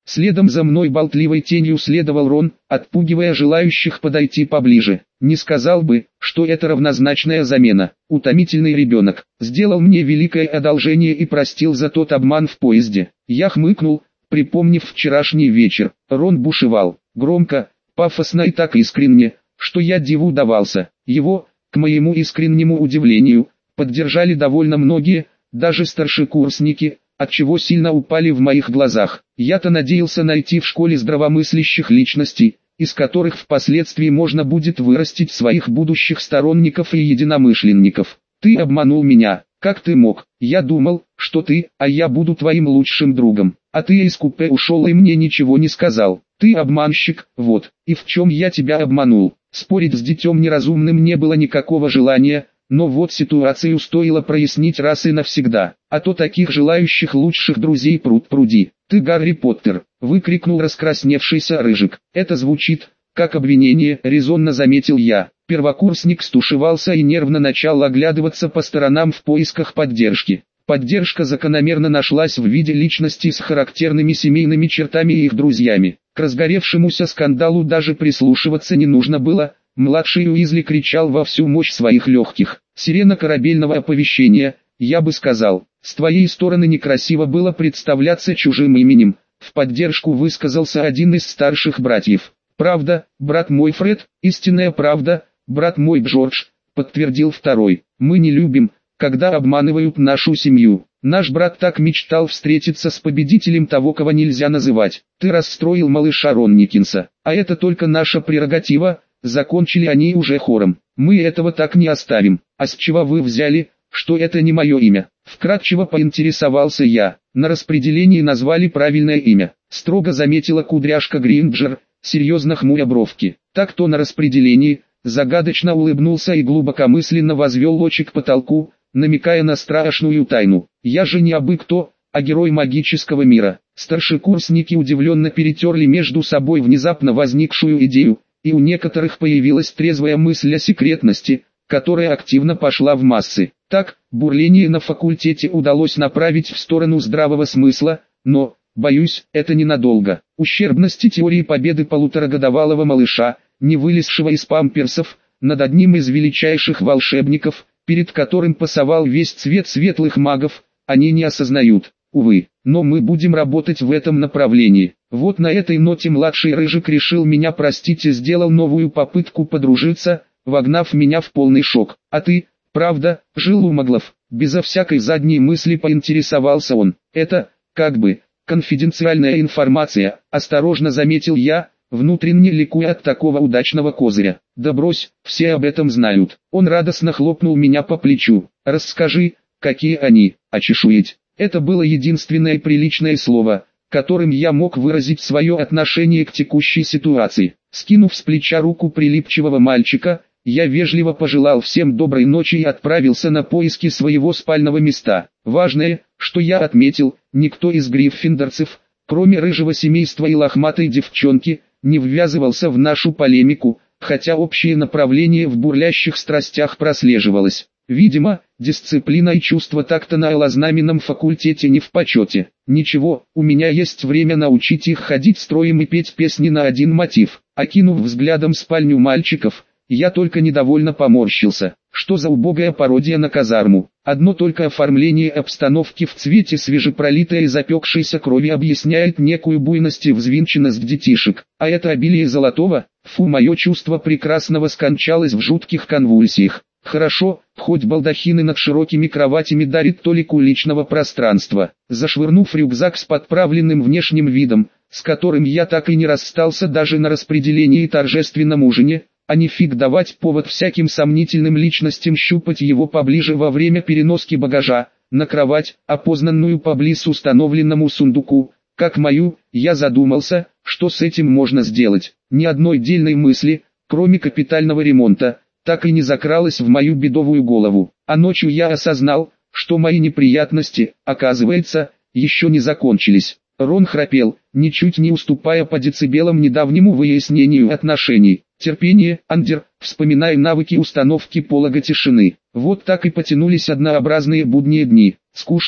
Следом за мной болтливой тенью следовал Рон, отпугивая желающих подойти поближе. Не сказал бы, что это равнозначная замена. Утомительный ребенок сделал мне великое одолжение и простил за тот обман в поезде. Я хмыкнул, припомнив вчерашний вечер. Рон бушевал, громко, пафосно и так искренне, что я диву давался. Его, к моему искреннему удивлению, поддержали довольно многие, даже старшекурсники, отчего сильно упали в моих глазах. Я-то надеялся найти в школе здравомыслящих личностей, из которых впоследствии можно будет вырастить своих будущих сторонников и единомышленников. Ты обманул меня, как ты мог? Я думал, что ты, а я буду твоим лучшим другом. А ты из купе ушел и мне ничего не сказал. Ты обманщик, вот, и в чем я тебя обманул. Спорить с детем неразумным не было никакого желания, но вот ситуацию стоило прояснить раз и навсегда, а то таких желающих лучших друзей пруд-пруди. «Ты Гарри Поттер!» — выкрикнул раскрасневшийся Рыжик. «Это звучит, как обвинение», — резонно заметил я. Первокурсник стушевался и нервно начал оглядываться по сторонам в поисках поддержки. Поддержка закономерно нашлась в виде личностей с характерными семейными чертами и их друзьями. К разгоревшемуся скандалу даже прислушиваться не нужно было. Младший Уизли кричал во всю мощь своих легких. Сирена корабельного оповещения, я бы сказал. С твоей стороны некрасиво было представляться чужим именем. В поддержку высказался один из старших братьев. Правда, брат мой Фред, истинная правда, брат мой Джордж, подтвердил второй. Мы не любим, когда обманывают нашу семью. Наш брат так мечтал встретиться с победителем того, кого нельзя называть. Ты расстроил малыша Ронникинса, а это только наша прерогатива. Закончили они уже хором. Мы этого так не оставим. А с чего вы взяли, что это не мое имя? Вкратчиво поинтересовался я. На распределении назвали правильное имя. Строго заметила кудряшка Гринджер, серьезно хмуря бровки. Так-то на распределении, загадочно улыбнулся и глубокомысленно возвел очи к потолку, намекая на страшную тайну. Я же не абы кто, а герой магического мира. Старшекурсники удивленно перетерли между собой внезапно возникшую идею, и у некоторых появилась трезвая мысль о секретности, которая активно пошла в массы. Так, бурление на факультете удалось направить в сторону здравого смысла, но, боюсь, это ненадолго. Ущербности теории победы полуторагодовалого малыша, не вылезшего из памперсов, над одним из величайших волшебников, перед которым пасовал весь цвет светлых магов, они не осознают. Увы, но мы будем работать в этом направлении. Вот на этой ноте младший Рыжик решил меня простить и сделал новую попытку подружиться, вогнав меня в полный шок. А ты, правда, жил у маглов? Безо всякой задней мысли поинтересовался он. Это, как бы, конфиденциальная информация, осторожно заметил я, внутренне ликуя от такого удачного козыря. Да брось, все об этом знают. Он радостно хлопнул меня по плечу. Расскажи, какие они, очешуеть. Это было единственное приличное слово, которым я мог выразить свое отношение к текущей ситуации. Скинув с плеча руку прилипчивого мальчика, я вежливо пожелал всем доброй ночи и отправился на поиски своего спального места. Важное, что я отметил, никто из гриффиндорцев, кроме рыжего семейства и лохматой девчонки, не ввязывался в нашу полемику, хотя общее направление в бурлящих страстях прослеживалось. Видимо, дисциплина и чувство такта на алознаменном факультете не в почете. Ничего, у меня есть время научить их ходить строем и петь песни на один мотив. Окинув взглядом спальню мальчиков, я только недовольно поморщился. Что за убогая пародия на казарму? Одно только оформление обстановки в цвете свежепролитой и запекшейся крови объясняет некую буйность и взвинченность детишек. А это обилие золотого, фу, мое чувство прекрасного скончалось в жутких конвульсиях. Хорошо, хоть балдахины над широкими кроватями дарит толику личного пространства. Зашвырнув рюкзак с подправленным внешним видом, с которым я так и не расстался даже на распределении и торжественном ужине, а не фиг давать повод всяким сомнительным личностям щупать его поближе во время переноски багажа, на кровать, опознанную поблиз установленному сундуку, как мою, я задумался, что с этим можно сделать. Ни одной дельной мысли, кроме капитального ремонта, так и не закралась в мою бедовую голову. А ночью я осознал, что мои неприятности, оказывается, еще не закончились. Рон храпел, ничуть не уступая по децибелам недавнему выяснению отношений. Терпение, Андер, вспоминай навыки установки полога тишины. Вот так и потянулись однообразные будние дни. Скучные,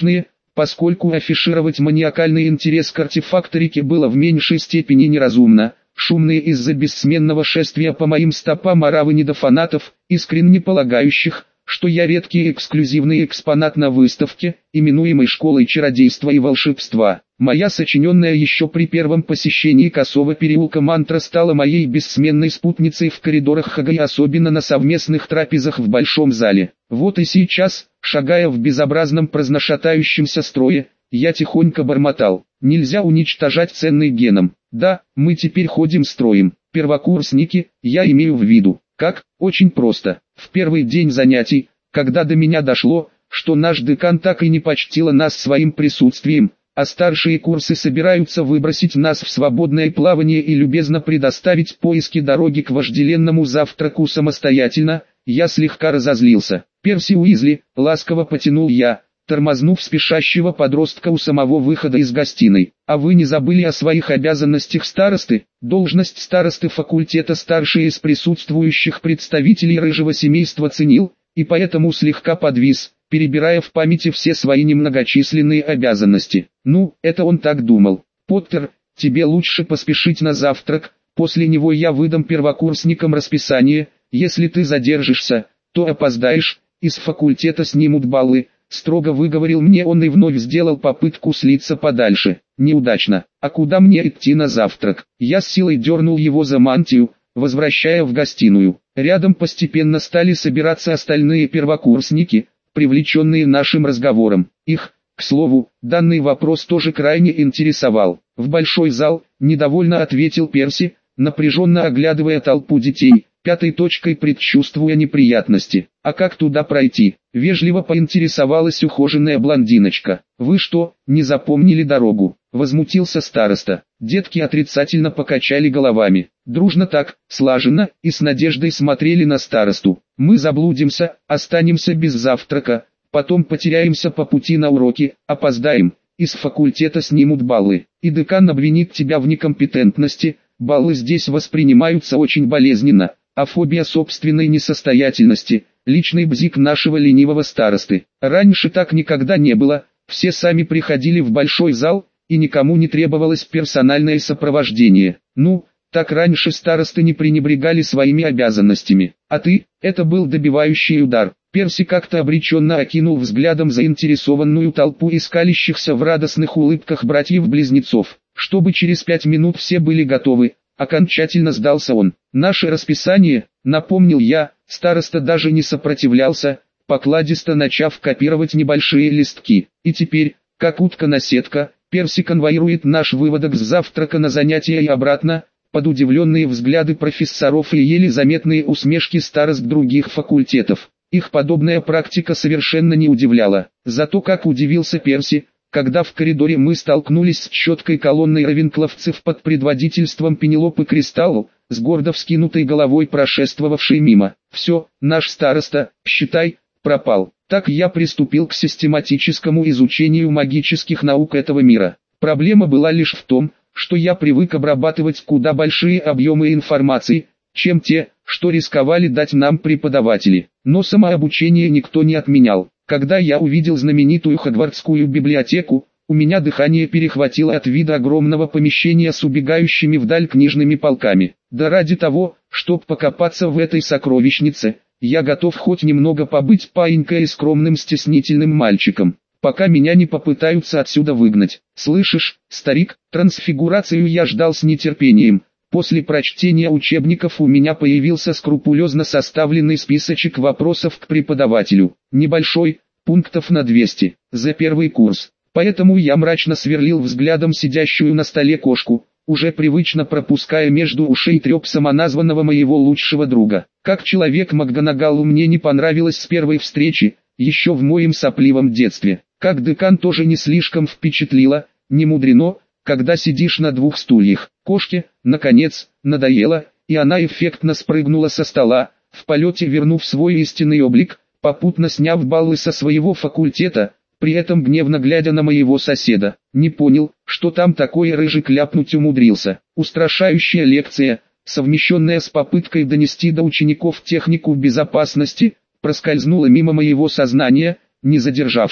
поскольку афишировать маниакальный интерес к артефакторике было в меньшей степени неразумно. Шумные из-за бессменного шествия по моим стопам оравы недофанатов, искренне полагающих, что я редкий эксклюзивный экспонат на выставке, именуемой школой чародейства и волшебства. Моя сочиненная еще при первом посещении Косого переулка мантра стала моей бессменной спутницей в коридорах Хага и особенно на совместных трапезах в большом зале. Вот и сейчас, шагая в безобразном праздношатающемся строе, я тихонько бормотал: нельзя уничтожать ценный геном. Да, мы теперь ходим строем. Первокурсники, я имею в виду. Как? Очень просто. В первый день занятий, когда до меня дошло, что наш декан так и не почтила нас своим присутствием, а старшие курсы собираются выбросить нас в свободное плавание и любезно предоставить поиски дороги к вожделенному завтраку самостоятельно, я слегка разозлился. «Перси Уизли», ласково потянул я, тормознув спешащего подростка у самого выхода из гостиной. «А вы не забыли о своих обязанностях старосты?» Должность старосты факультета старший из присутствующих представителей рыжего семейства ценил, и поэтому слегка подвис, перебирая в памяти все свои немногочисленные обязанности. «Ну, это он так думал. Поттер, тебе лучше поспешить на завтрак, после него я выдам первокурсникам расписание, если ты задержишься, то опоздаешь, из факультета снимут баллы», строго выговорил мне он и вновь сделал попытку слиться подальше. Неудачно. «А куда мне идти на завтрак?» Я с силой дернул его за мантию, возвращая в гостиную. Рядом постепенно стали собираться остальные первокурсники, привлеченные нашим разговором. Их, к слову, данный вопрос тоже крайне интересовал. «В большой зал», недовольно ответил Перси, напряженно оглядывая толпу детей, пятой точкой предчувствуя неприятности. «А как туда пройти?» Вежливо поинтересовалась ухоженная блондиночка. «Вы что, не запомнили дорогу?» Возмутился староста. Детки отрицательно покачали головами. Дружно так, слаженно и с надеждой смотрели на старосту. «Мы заблудимся, останемся без завтрака, потом потеряемся по пути на уроки, опоздаем, из факультета снимут баллы, и декан обвинит тебя в некомпетентности». Баллы здесь воспринимаются очень болезненно, а фобия собственной несостоятельности – личный бзик нашего ленивого старосты. Раньше так никогда не было, все сами приходили в большой зал, и никому не требовалось персональное сопровождение. Ну, так раньше старосты не пренебрегали своими обязанностями. А ты, это был добивающий удар. Перси как-то обреченно окинул взглядом заинтересованную толпу искалящихся в радостных улыбках братьев-близнецов. Чтобы через 5 минут все были готовы, окончательно сдался он. «Наше расписание», напомнил я, староста даже не сопротивлялся, покладисто начав копировать небольшие листки. И теперь, как утка-наседка, Перси конвоирует наш выводок с завтрака на занятия и обратно, под удивленные взгляды профессоров и еле заметные усмешки старост других факультетов. Их подобная практика совершенно не удивляла. Зато как удивился Перси, когда в коридоре мы столкнулись с четкой колонной равенкловцев под предводительством Пенелопы Кристалл, с гордо вскинутой головой прошествовавшей мимо. «Все, наш староста, считай, пропал». Так я приступил к систематическому изучению магических наук этого мира. Проблема была лишь в том, что я привык обрабатывать куда большие объемы информации, чем те, что рисковали дать нам преподаватели. Но самообучение никто не отменял. Когда я увидел знаменитую Хогвартскую библиотеку, у меня дыхание перехватило от вида огромного помещения с убегающими вдаль книжными полками. Да ради того, чтоб покопаться в этой сокровищнице, я готов хоть немного побыть паинькой и скромным стеснительным мальчиком, пока меня не попытаются отсюда выгнать. Слышишь, старик, трансфигурацию я ждал с нетерпением. После прочтения учебников у меня появился скрупулезно составленный списочек вопросов к преподавателю. Небольшой, пунктов на 200, за первый курс. Поэтому я мрачно сверлил взглядом сидящую на столе кошку, уже привычно пропуская между ушей треп самоназванного моего лучшего друга. Как человек МакГонагалу мне не понравилось с первой встречи, еще в моем сопливом детстве. Как декан тоже не слишком впечатлило, не мудрено, когда сидишь на 2 стульях. Кошке, наконец, надоело, и она эффектно спрыгнула со стола, в полете вернув свой истинный облик, попутно сняв баллы со своего факультета, при этом гневно глядя на моего соседа. Не понял, что там такое рыжик ляпнуть умудрился. Устрашающая лекция, совмещенная с попыткой донести до учеников технику безопасности, проскользнула мимо моего сознания, не задержавшись.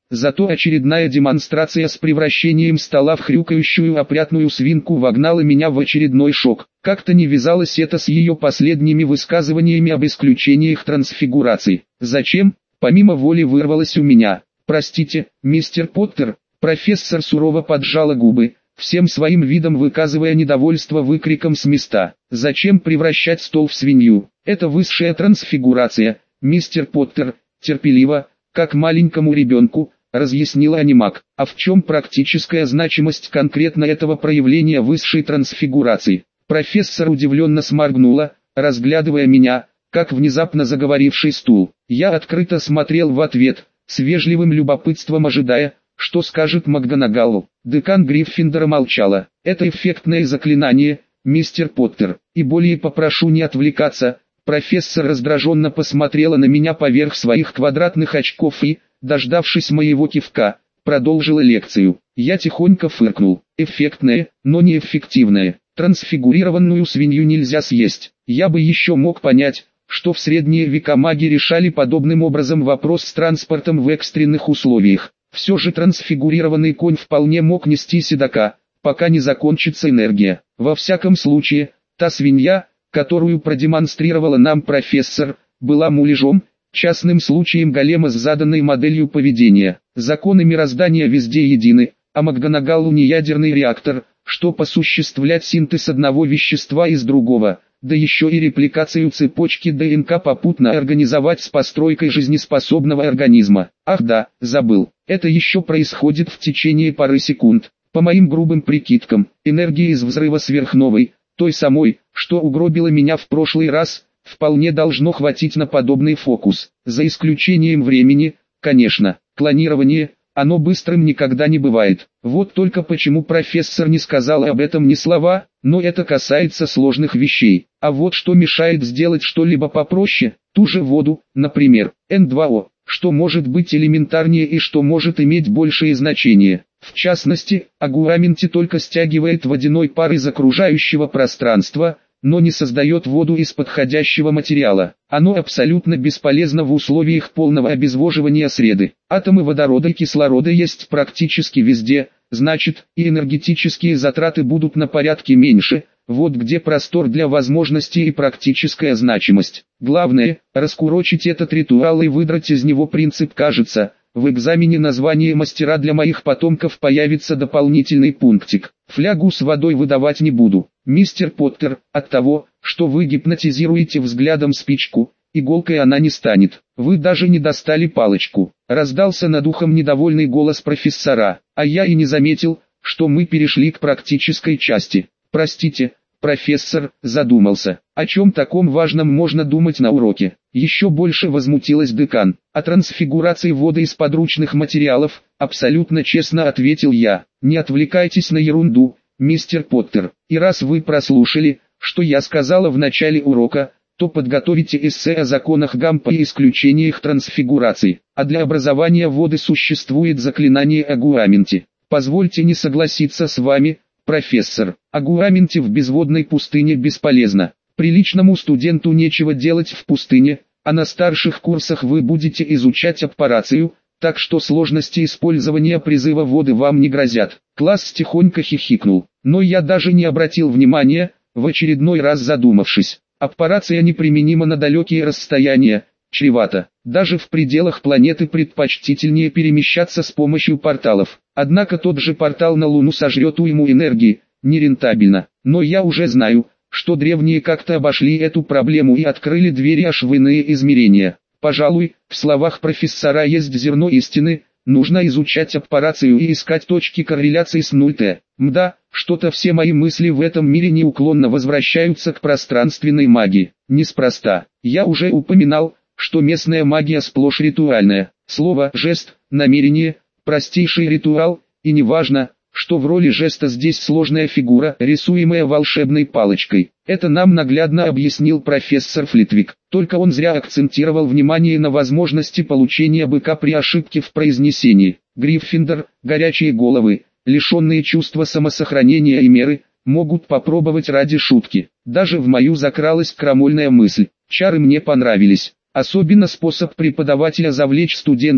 Зато очередная демонстрация с превращением стола в хрюкающую опрятную свинку вогнала меня в очередной шок. Как-то не вязалось это с ее последними высказываниями об исключениях трансфигурации. «Зачем?» Помимо воли вырвалось у меня. «Простите, мистер Поттер». Профессор сурово поджала губы, всем своим видом выказывая недовольство выкриком с места. «Зачем превращать стол в свинью? Это высшая трансфигурация, мистер Поттер», терпеливо, как маленькому ребенку, разъяснила анимак. А в чем практическая значимость конкретно этого проявления высшей трансфигурации? Профессор удивленно сморгнула, разглядывая меня, как внезапно заговоривший стул. Я открыто смотрел в ответ, с вежливым любопытством ожидая, что скажет МакГонагалл. Декан Гриффиндора молчала. «Это эффектное заклинание, мистер Поттер, и более попрошу не отвлекаться». Профессор раздраженно посмотрела на меня поверх своих квадратных очков и, дождавшись моего кивка, продолжила лекцию. Я тихонько фыркнул. Эффектное, но не эффективное. Трансфигурированную свинью нельзя съесть. Я бы еще мог понять, что в средние века маги решали подобным образом вопрос с транспортом в экстренных условиях. Все же трансфигурированный конь вполне мог нести седока, пока не закончится энергия. Во всяком случае, та свинья, которую продемонстрировала нам профессор, была муляжом, частным случаем голема с заданной моделью поведения. Законы мироздания везде едины, а МакГонагаллу не ядерный реактор, чтобы осуществлять синтез одного вещества из другого, да еще и репликацию цепочки ДНК попутно организовать с постройкой жизнеспособного организма. Ах да, забыл, это еще происходит в течение пары секунд. По моим грубым прикидкам, энергия из взрыва сверхновой, той самой, что угробила меня в прошлый раз, вполне должно хватить на подобный фокус. За исключением времени, конечно, клонирование, оно быстрым никогда не бывает. Вот только почему профессор не сказал об этом ни слова, но это касается сложных вещей. А вот что мешает сделать что-либо попроще, ту же воду, например, N2O, что может быть элементарнее и что может иметь большее значение. В частности, агураменти только стягивает водяной пар из окружающего пространства, но не создает воду из подходящего материала. Оно абсолютно бесполезно в условиях полного обезвоживания среды. Атомы водорода и кислорода есть практически везде, значит, и энергетические затраты будут на порядке меньше. Вот где простор для возможностей и практическая значимость. Главное, раскурочить этот ритуал и выдрать из него принцип. Кажется, в экзамене название мастера для моих потомков появится дополнительный пунктик. Флягу с водой выдавать не буду. Мистер Поттер, от того, что вы гипнотизируете взглядом спичку, иголкой она не станет. Вы даже не достали палочку. Раздался над ухом недовольный голос профессора, а я и не заметил, что мы перешли к практической части. Простите, профессор, задумался. О чем таком важном можно думать на уроке? Еще больше возмутилась декан. О трансфигурации воды из подручных материалов, абсолютно честно ответил я. Не отвлекайтесь на ерунду, мистер Поттер. И раз вы прослушали, что я сказала в начале урока, то подготовите эссе о законах Гампа и исключениях трансфигурации. А для образования воды существует заклинание агураменти. Позвольте не согласиться с вами, профессор. Агураменти в безводной пустыне бесполезно. Приличному студенту нечего делать в пустыне, а на старших курсах вы будете изучать аппарацию, так что сложности использования призыва воды вам не грозят. Класс тихонько хихикнул, но я даже не обратил внимания, в очередной раз задумавшись. Аппарация неприменима на далекие расстояния, чревато. Даже в пределах планеты предпочтительнее перемещаться с помощью порталов. Однако тот же портал на Луну сожрет уйму энергии, нерентабельно. Но я уже знаю, что древние как-то обошли эту проблему и открыли двери аж в иные измерения. Пожалуй, в словах профессора есть зерно истины, нужно изучать аппарацию и искать точки корреляции с 0Т. Мда, что-то все мои мысли в этом мире неуклонно возвращаются к пространственной магии. Неспроста. Я уже упоминал, что местная магия сплошь ритуальная. Слово «жест», намерение, простейший ритуал, и неважно, что в роли жеста здесь сложная фигура, рисуемая волшебной палочкой. Это нам наглядно объяснил профессор Флитвик. Только он зря акцентировал внимание на возможности получения быка при ошибке в произнесении. Гриффиндор, горячие головы, лишенные чувства самосохранения и меры, могут попробовать ради шутки. Даже в мою закралась крамольная мысль. Чары мне понравились. Особенно способ преподавателя завлечь студентов,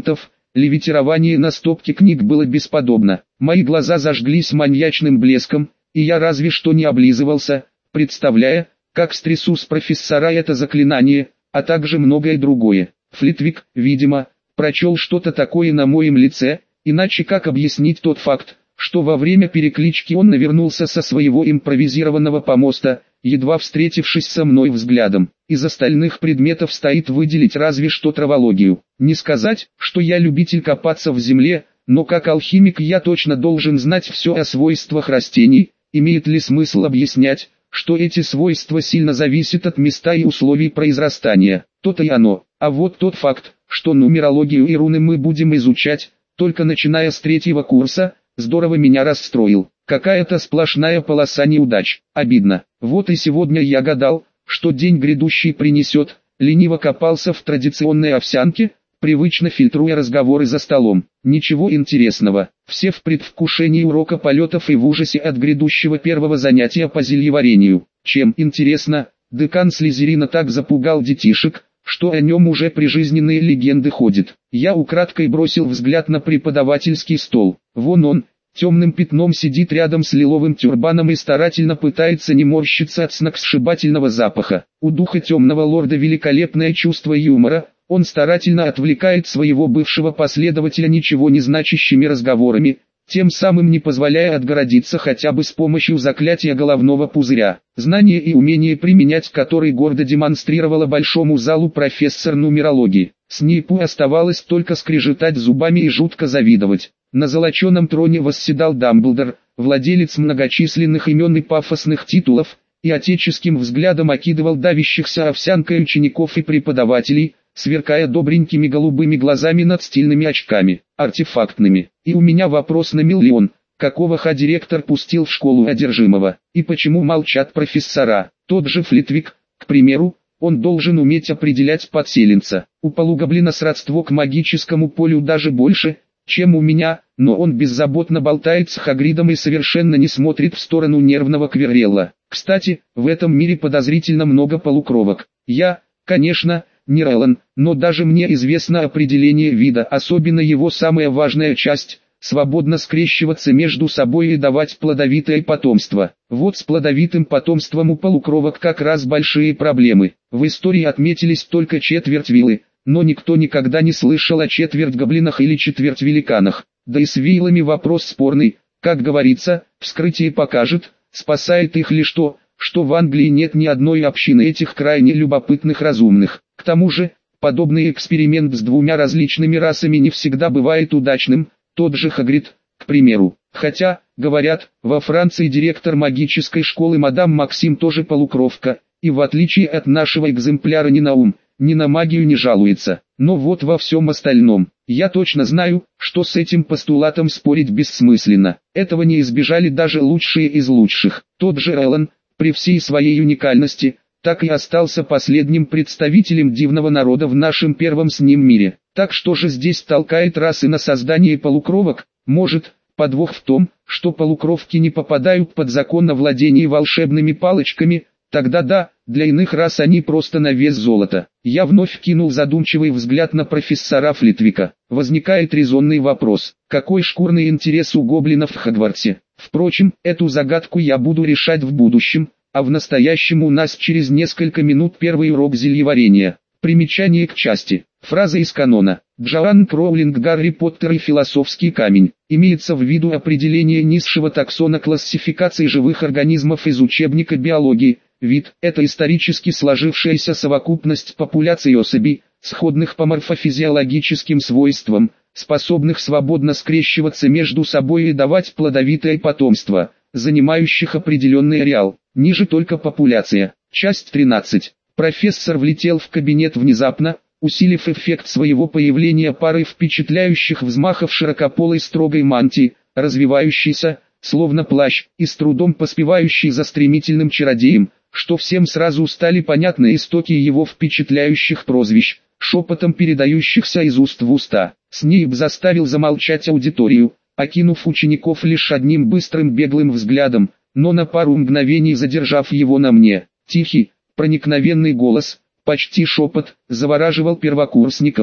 левитирование на стопке книг было бесподобно. Мои глаза зажглись маньячным блеском, и я разве что не облизывался, представляя, как стрясу с профессора это заклинание, а также многое другое. Флитвик, видимо, прочел что-то такое на моем лице, иначе как объяснить тот факт, что во время переклички он навернулся со своего импровизированного помоста, едва встретившись со мной взглядом. Из остальных предметов стоит выделить разве что травологию. Не сказать, что я любитель копаться в земле, но как алхимик я точно должен знать все о свойствах растений. Имеет ли смысл объяснять, что эти свойства сильно зависят от места и условий произрастания? То-то и оно. А вот тот факт, что нумерологию и руны мы будем изучать, только начиная с 3-го курса, здорово меня расстроил. Какая-то сплошная полоса неудач. Обидно. Вот и сегодня я гадал, что день грядущий принесет, лениво копался в традиционной овсянке, привычно фильтруя разговоры за столом. Ничего интересного. Все в предвкушении урока полетов и в ужасе от грядущего первого занятия по зельеварению. Чем, интересно, декан Слизерина так запугал детишек, что о нем уже прижизненные легенды ходят. Я украдкой бросил взгляд на преподавательский стол. Вон он, темным пятном сидит рядом с лиловым тюрбаном и старательно пытается не морщиться от сногсшибательного запаха. У духа темного лорда великолепное чувство юмора, он старательно отвлекает своего бывшего последователя ничего не значащими разговорами, тем самым не позволяя отгородиться хотя бы с помощью заклятия головного пузыря. Знание и умение применять который гордо демонстрировала большому залу профессор нумерологии. Снейпу оставалось только скрежетать зубами и жутко завидовать. На золоченом троне восседал Дамблдор, владелец многочисленных имен и пафосных титулов, и отеческим взглядом окидывал давящихся овсянкой учеников и преподавателей, сверкая добренькими голубыми глазами над стильными очками, артефактными. И у меня вопрос на миллион: какого ха-директор пустил в школу одержимого? И почему молчат профессора? Тот же Флитвик, к примеру, он должен уметь определять подселенца. У полугоблина сродство к магическому полю даже больше, чем у меня, но он беззаботно болтает с Хагридом и совершенно не смотрит в сторону нервного Квиррелла. Кстати, в этом мире подозрительно много полукровок. Я, конечно, не Релан, но даже мне известно определение вида, особенно его самая важная часть – свободно скрещиваться между собой и давать плодовитое потомство. Вот с плодовитым потомством у полукровок как раз большие проблемы. В истории отметились только четверть вилы, но никто никогда не слышал о четверть гоблинах или четверть великанах. Да и с вилами вопрос спорный, как говорится, вскрытие покажет, спасает их лишь то, что в Англии нет ни одной общины этих крайне любопытных разумных. К тому же, подобный эксперимент с двумя различными расами не всегда бывает удачным, тот же Хагрид, к примеру. Хотя, говорят, во Франции директор магической школы мадам Максим тоже полукровка, и в отличие от нашего экземпляра ни на ум, ни на магию не жалуется. Но вот во всем остальном, я точно знаю, что с этим постулатом спорить бессмысленно. Этого не избежали даже лучшие из лучших. Тот же Эллен, при всей своей уникальности, так и остался последним представителем дивного народа в нашем первом с ним мире. Так что же здесь толкает расы на создание полукровок? Может, подвох в том, что полукровки не попадают под закон о владении волшебными палочками? Тогда да, для иных рас они просто на вес золота. Я вновь кинул задумчивый взгляд на профессора Флитвика. Возникает резонный вопрос: какой шкурный интерес у гоблинов в Хогвартсе? Впрочем, эту загадку я буду решать в будущем, а в настоящем у нас через несколько минут первый урок зельеварения. Примечание к части. Фраза из канона. Джоанн Роулинг, Гарри Поттер и философский камень. Имеется в виду определение низшего таксона классификации живых организмов из учебника биологии. Вид – это исторически сложившаяся совокупность популяций особей, сходных по морфофизиологическим свойствам, способных свободно скрещиваться между собой и давать плодовитое потомство, занимающих определенный ареал. Ниже только популяция. Часть 13. Профессор влетел в кабинет внезапно, усилив эффект своего появления парой впечатляющих взмахов широкополой строгой мантии, развивающейся, словно плащ, и с трудом поспевающей за стремительным чародеем, что всем сразу стали понятны истоки его впечатляющих прозвищ, шепотом передающихся из уст в уста. Снейп заставил замолчать аудиторию, окинув учеников лишь одним быстрым беглым взглядом, но на пару мгновений задержав его на мне. Тихий, проникновенный голос, почти шепот, завораживал первокурсников,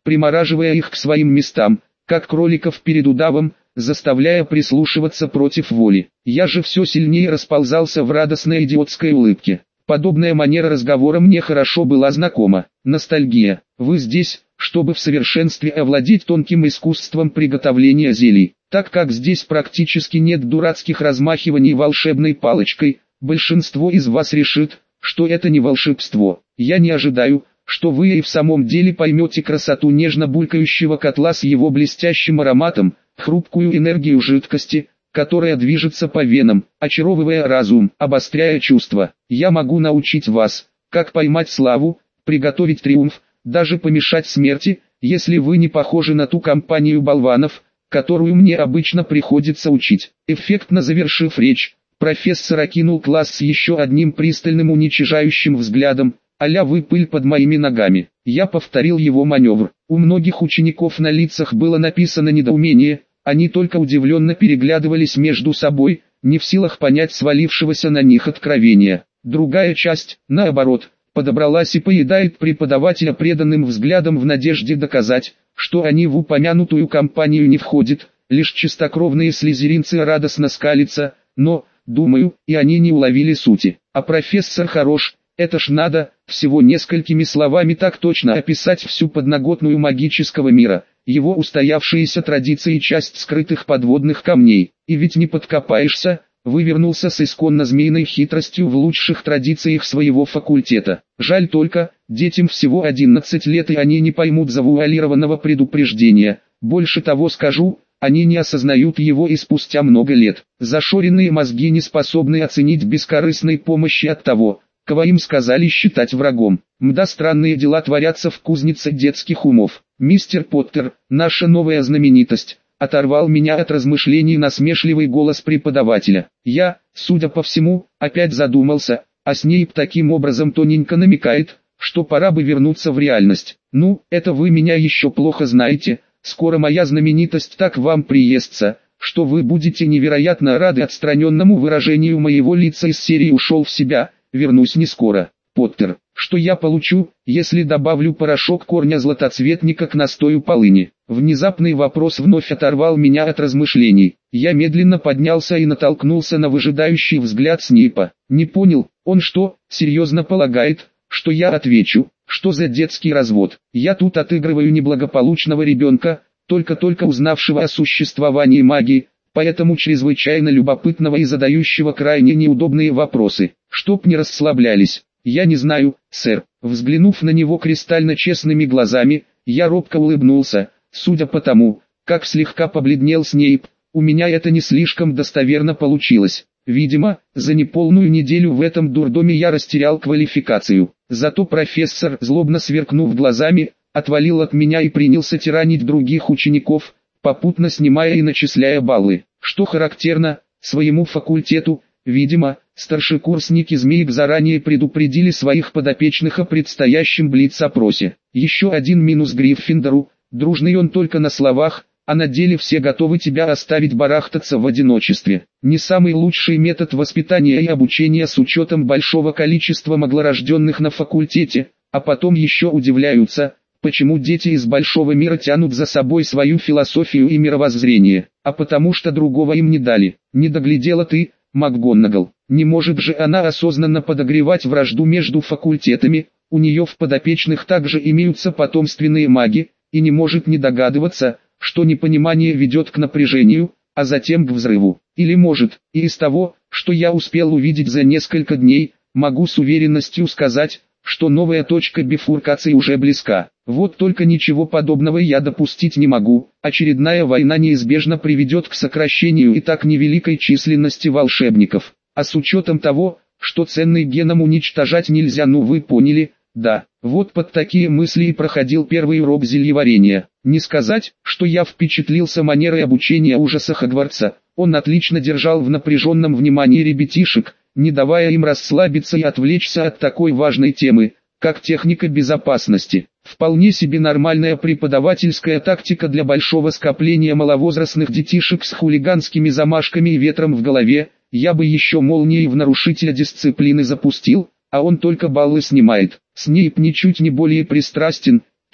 примораживая их к своим местам, как кроликов перед удавом, заставляя прислушиваться против воли. Я же все сильнее расползался в радостной идиотской улыбке. Подобная манера разговора мне хорошо была знакома. Ностальгия. Вы здесь, чтобы в совершенстве овладеть тонким искусством приготовления зелий. Так как здесь практически нет дурацких размахиваний волшебной палочкой, большинство из вас решит, что это не волшебство. Я не ожидаю, что вы и в самом деле поймете красоту нежно булькающего котла с его блестящим ароматом, хрупкую энергию жидкости, которая движется по венам, очаровывая разум, обостряя чувства. Я могу научить вас, как поймать славу, приготовить триумф, даже помешать смерти, если вы не похожи на ту компанию болванов, которую мне обычно приходится учить. Эффектно завершив речь, профессор окинул класс с еще одним пристальным уничижающим взглядом, а-ля вы пыль под моими ногами. Я повторил его маневр. У многих учеников на лицах было написано недоумение, они только удивленно переглядывались между собой, не в силах понять свалившегося на них откровения. Другая часть, наоборот, подобралась и поедает преподавателя преданным взглядом в надежде доказать, что они в упомянутую компанию не входят, лишь чистокровные слизеринцы радостно скалятся, но, думаю, и они не уловили сути. А профессор хорош, это ж надо, всего несколькими словами так точно описать всю подноготную магического мира, его устоявшиеся традиции и часть скрытых подводных камней. И ведь не подкопаешься, вывернулся с исконно змеиной хитростью в лучших традициях своего факультета. Жаль только, детям всего 11 лет и они не поймут завуалированного предупреждения. Больше того скажу, они не осознают его и спустя много лет. Зашоренные мозги не способны оценить бескорыстной помощи от того, кого им сказали считать врагом. Мда, странные дела творятся в кузнице детских умов. Мистер Поттер, наша новая знаменитость, оторвал меня от размышлений насмешливый голос преподавателя. Я, судя по всему, опять задумался, а Снейп таким образом тоненько намекает, что пора бы вернуться в реальность. Ну, это вы меня еще плохо знаете, скоро моя знаменитость так вам приестся, что вы будете невероятно рады отстраненному выражению моего лица из серии «Ушел в себя», вернусь не скоро. Поттер, что я получу, если добавлю порошок корня златоцветника к настою полыни? Внезапный вопрос вновь оторвал меня от размышлений. Я медленно поднялся и натолкнулся на выжидающий взгляд Снейпа. Не понял, он что, серьезно полагает, что я отвечу, что за детский развод? Я тут отыгрываю неблагополучного ребенка, только-только узнавшего о существовании магии, поэтому чрезвычайно любопытного и задающего крайне неудобные вопросы. Чтоб не расслаблялись. Я не знаю, сэр. Взглянув на него кристально честными глазами, я робко улыбнулся. Судя по тому, как слегка побледнел Снейп, у меня это не слишком достоверно получилось. Видимо, за неполную неделю в этом дурдоме я растерял квалификацию. Зато профессор, злобно сверкнув глазами, отвалил от меня и принялся тиранить других учеников, попутно снимая и начисляя баллы. Что характерно, своему факультету, видимо, старшекурсники ЗМИИК заранее предупредили своих подопечных о предстоящем блиц-опросе. Еще один минус Гриффиндору, дружный он только на словах, а на деле все готовы тебя оставить барахтаться в одиночестве. Не самый лучший метод воспитания и обучения с учетом большого количества маглорожденных на факультете, а потом еще удивляются, почему дети из большого мира тянут за собой свою философию и мировоззрение, а потому что другого им не дали. Не доглядела ты, МакГонагал. Не может же она осознанно подогревать вражду между факультетами, у нее в подопечных также имеются потомственные маги, и не может не догадываться, что непонимание ведет к напряжению, а затем к взрыву. Или может, и из того, что я успел увидеть за несколько дней, могу с уверенностью сказать, что новая точка бифуркации уже близка. Вот только ничего подобного я допустить не могу. Очередная война неизбежно приведет к сокращению и так невеликой численности волшебников. А с учетом того, что ценный геном уничтожать нельзя, ну вы поняли, да. Вот под такие мысли и проходил первый урок зельеварения. Не сказать, что я впечатлился манерой обучения ужаса Хогвартса. Он отлично держал в напряженном внимании ребятишек, не давая им расслабиться и отвлечься от такой важной темы, как техника безопасности. Вполне себе нормальная преподавательская тактика для большого скопления маловозрастных детишек с хулиганскими замашками и ветром в голове. Я бы еще молнией в нарушителя дисциплины запустил, а он только баллы снимает. Снейп ничуть не более пристрастен,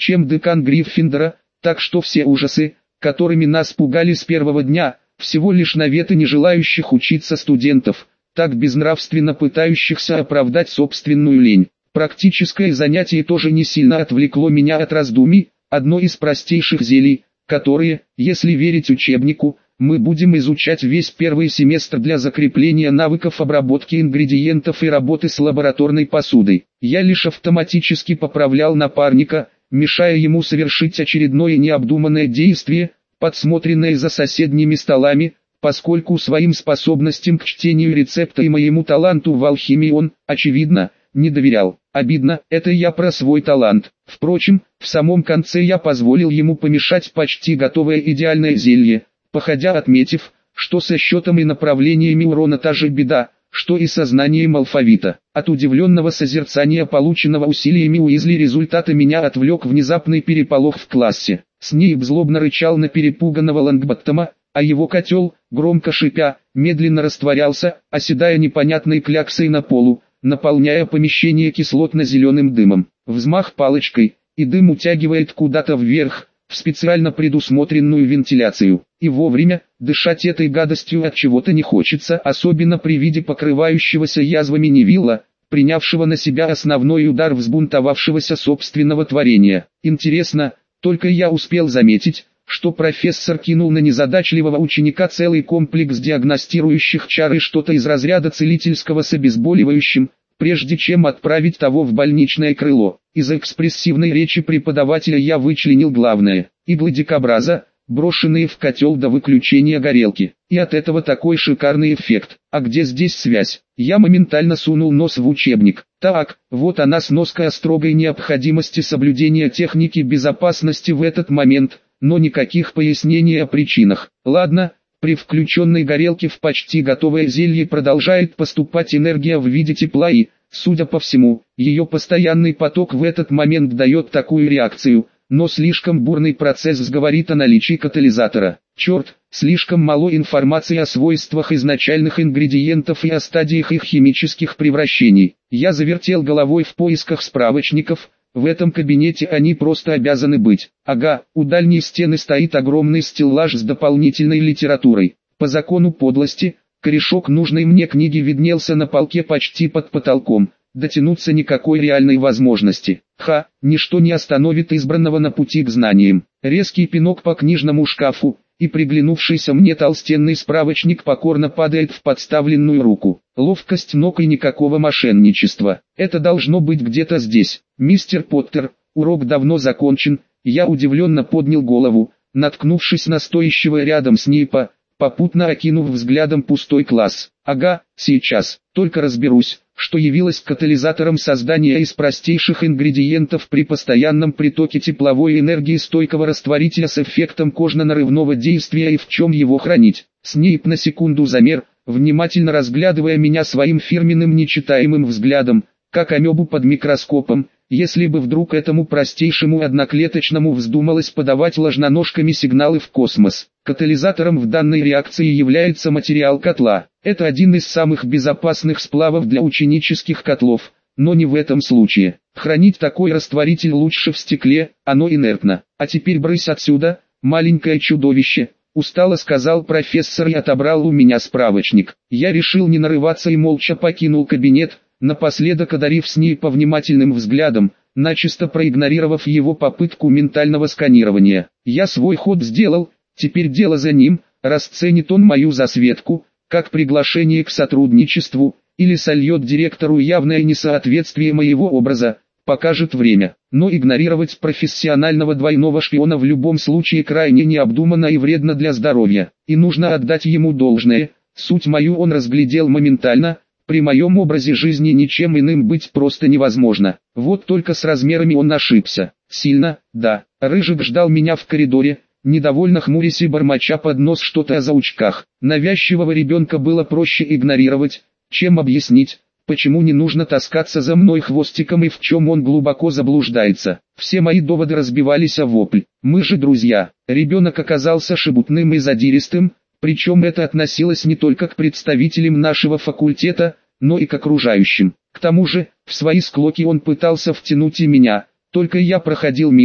чем декан Гриффиндора, так что все ужасы, которыми нас пугали с первого дня, всего лишь наветы не желающих учиться студентов, так безнравственно пытающихся оправдать собственную лень. Практическое занятие тоже не сильно отвлекло меня от раздумий, одно из простейших зелий, которые, если верить учебнику, мы будем изучать весь первый семестр для закрепления навыков обработки ингредиентов и работы с лабораторной посудой. Я лишь автоматически поправлял напарника, мешая ему совершить очередное необдуманное действие, подсмотренное за соседними столами, поскольку своим способностям к чтению рецепта и моему таланту в алхимии он, очевидно, не доверял. Обидно, это я про свой талант. Впрочем, в самом конце я позволил ему помешать почти готовое идеальное зелье, походя отметив, что со счетом и направлениями урона та же беда, что и со знанием алфавита. От удивленного созерцания полученного усилиями Уизли результата меня отвлек внезапный переполох в классе. Снейп злобно рычал на перепуганного Лонгботтома, а его котел, громко шипя, медленно растворялся, оседая непонятной кляксой на полу, наполняя помещение кислотно-зеленым дымом. Взмах палочкой, и дым утягивает куда-то вверх, в специально предусмотренную вентиляцию. И вовремя, дышать этой гадостью от чего-то не хочется, особенно при виде покрывающегося язвами Невилла, принявшего на себя основной удар взбунтовавшегося собственного творения. Интересно, только я успел заметить, что профессор кинул на незадачливого ученика целый комплекс диагностирующих чар и что-то из разряда целительского с обезболивающим, прежде чем отправить того в больничное крыло. Из экспрессивной речи преподавателя я вычленил главное: иглы дикобраза, брошенные в котел до выключения горелки. И от этого такой шикарный эффект. А где здесь связь? Я моментально сунул нос в учебник. Так, вот она сноска о строгой необходимости соблюдения техники безопасности в этот момент, но никаких пояснений о причинах. Ладно, при включенной горелке в почти готовое зелье продолжает поступать энергия в виде тепла и, судя по всему, ее постоянный поток в этот момент дает такую реакцию, но слишком бурный процесс говорит о наличии катализатора. Черт, слишком мало информации о свойствах изначальных ингредиентов и о стадиях их химических превращений. Я завертел головой в поисках справочников. В этом кабинете они просто обязаны быть. Ага, у дальней стены стоит огромный стеллаж с дополнительной литературой. По закону подлости, корешок нужной мне книги виднелся на полке почти под потолком. Дотянуться никакой реальной возможности. Ничто не остановит избранного на пути к знаниям. Резкий пинок по книжному шкафу, и приглянувшийся мне толстенный справочник покорно падает в подставленную руку. Ловкость ног и никакого мошенничества. Это должно быть где-то здесь. Мистер Поттер, урок давно закончен. Я удивленно поднял голову, наткнувшись на стоящего рядом Снейпа, попутно окинув взглядом пустой класс. Ага, сейчас, только разберусь, что явилось катализатором создания из простейших ингредиентов при постоянном притоке тепловой энергии стойкого растворителя с эффектом кожно-нарывного действия и в чем его хранить. Снейп на секунду замер, внимательно разглядывая меня своим фирменным нечитаемым взглядом, как амебу под микроскопом. Если бы вдруг этому простейшему одноклеточному вздумалось подавать ложноножками сигналы в космос. Катализатором в данной реакции является материал котла. Это один из самых безопасных сплавов для ученических котлов, но не в этом случае. Хранить такой растворитель лучше в стекле, оно инертно. А теперь брысь отсюда, маленькое чудовище, устало сказал профессор и отобрал у меня справочник. Я решил не нарываться и молча покинул кабинет, напоследок одарив Снейпа внимательным взглядом, начисто проигнорировав его попытку ментального сканирования. Я свой ход сделал, теперь дело за ним, расценит он мою засветку, как приглашение к сотрудничеству, или сольет директору явное несоответствие моего образа, покажет время. Но игнорировать профессионального двойного шпиона в любом случае крайне необдуманно и вредно для здоровья. И нужно отдать ему должное, суть мою он разглядел моментально. При моем образе жизни ничем иным быть просто невозможно. Вот только с размерами он ошибся. Сильно, да. Рыжик ждал меня в коридоре, недовольно хмурясь и бормоча под нос что-то о заучках. Навязчивого ребенка было проще игнорировать, чем объяснить, почему не нужно таскаться за мной хвостиком и в чем он глубоко заблуждается. Все мои доводы разбивались о вопль. Мы же друзья. Ребенок оказался шебутным и задиристым, причем это относилось не только к представителям нашего факультета, но и к окружающим. К тому же, в свои склоки он пытался втянуть и меня, только я проходил мимо,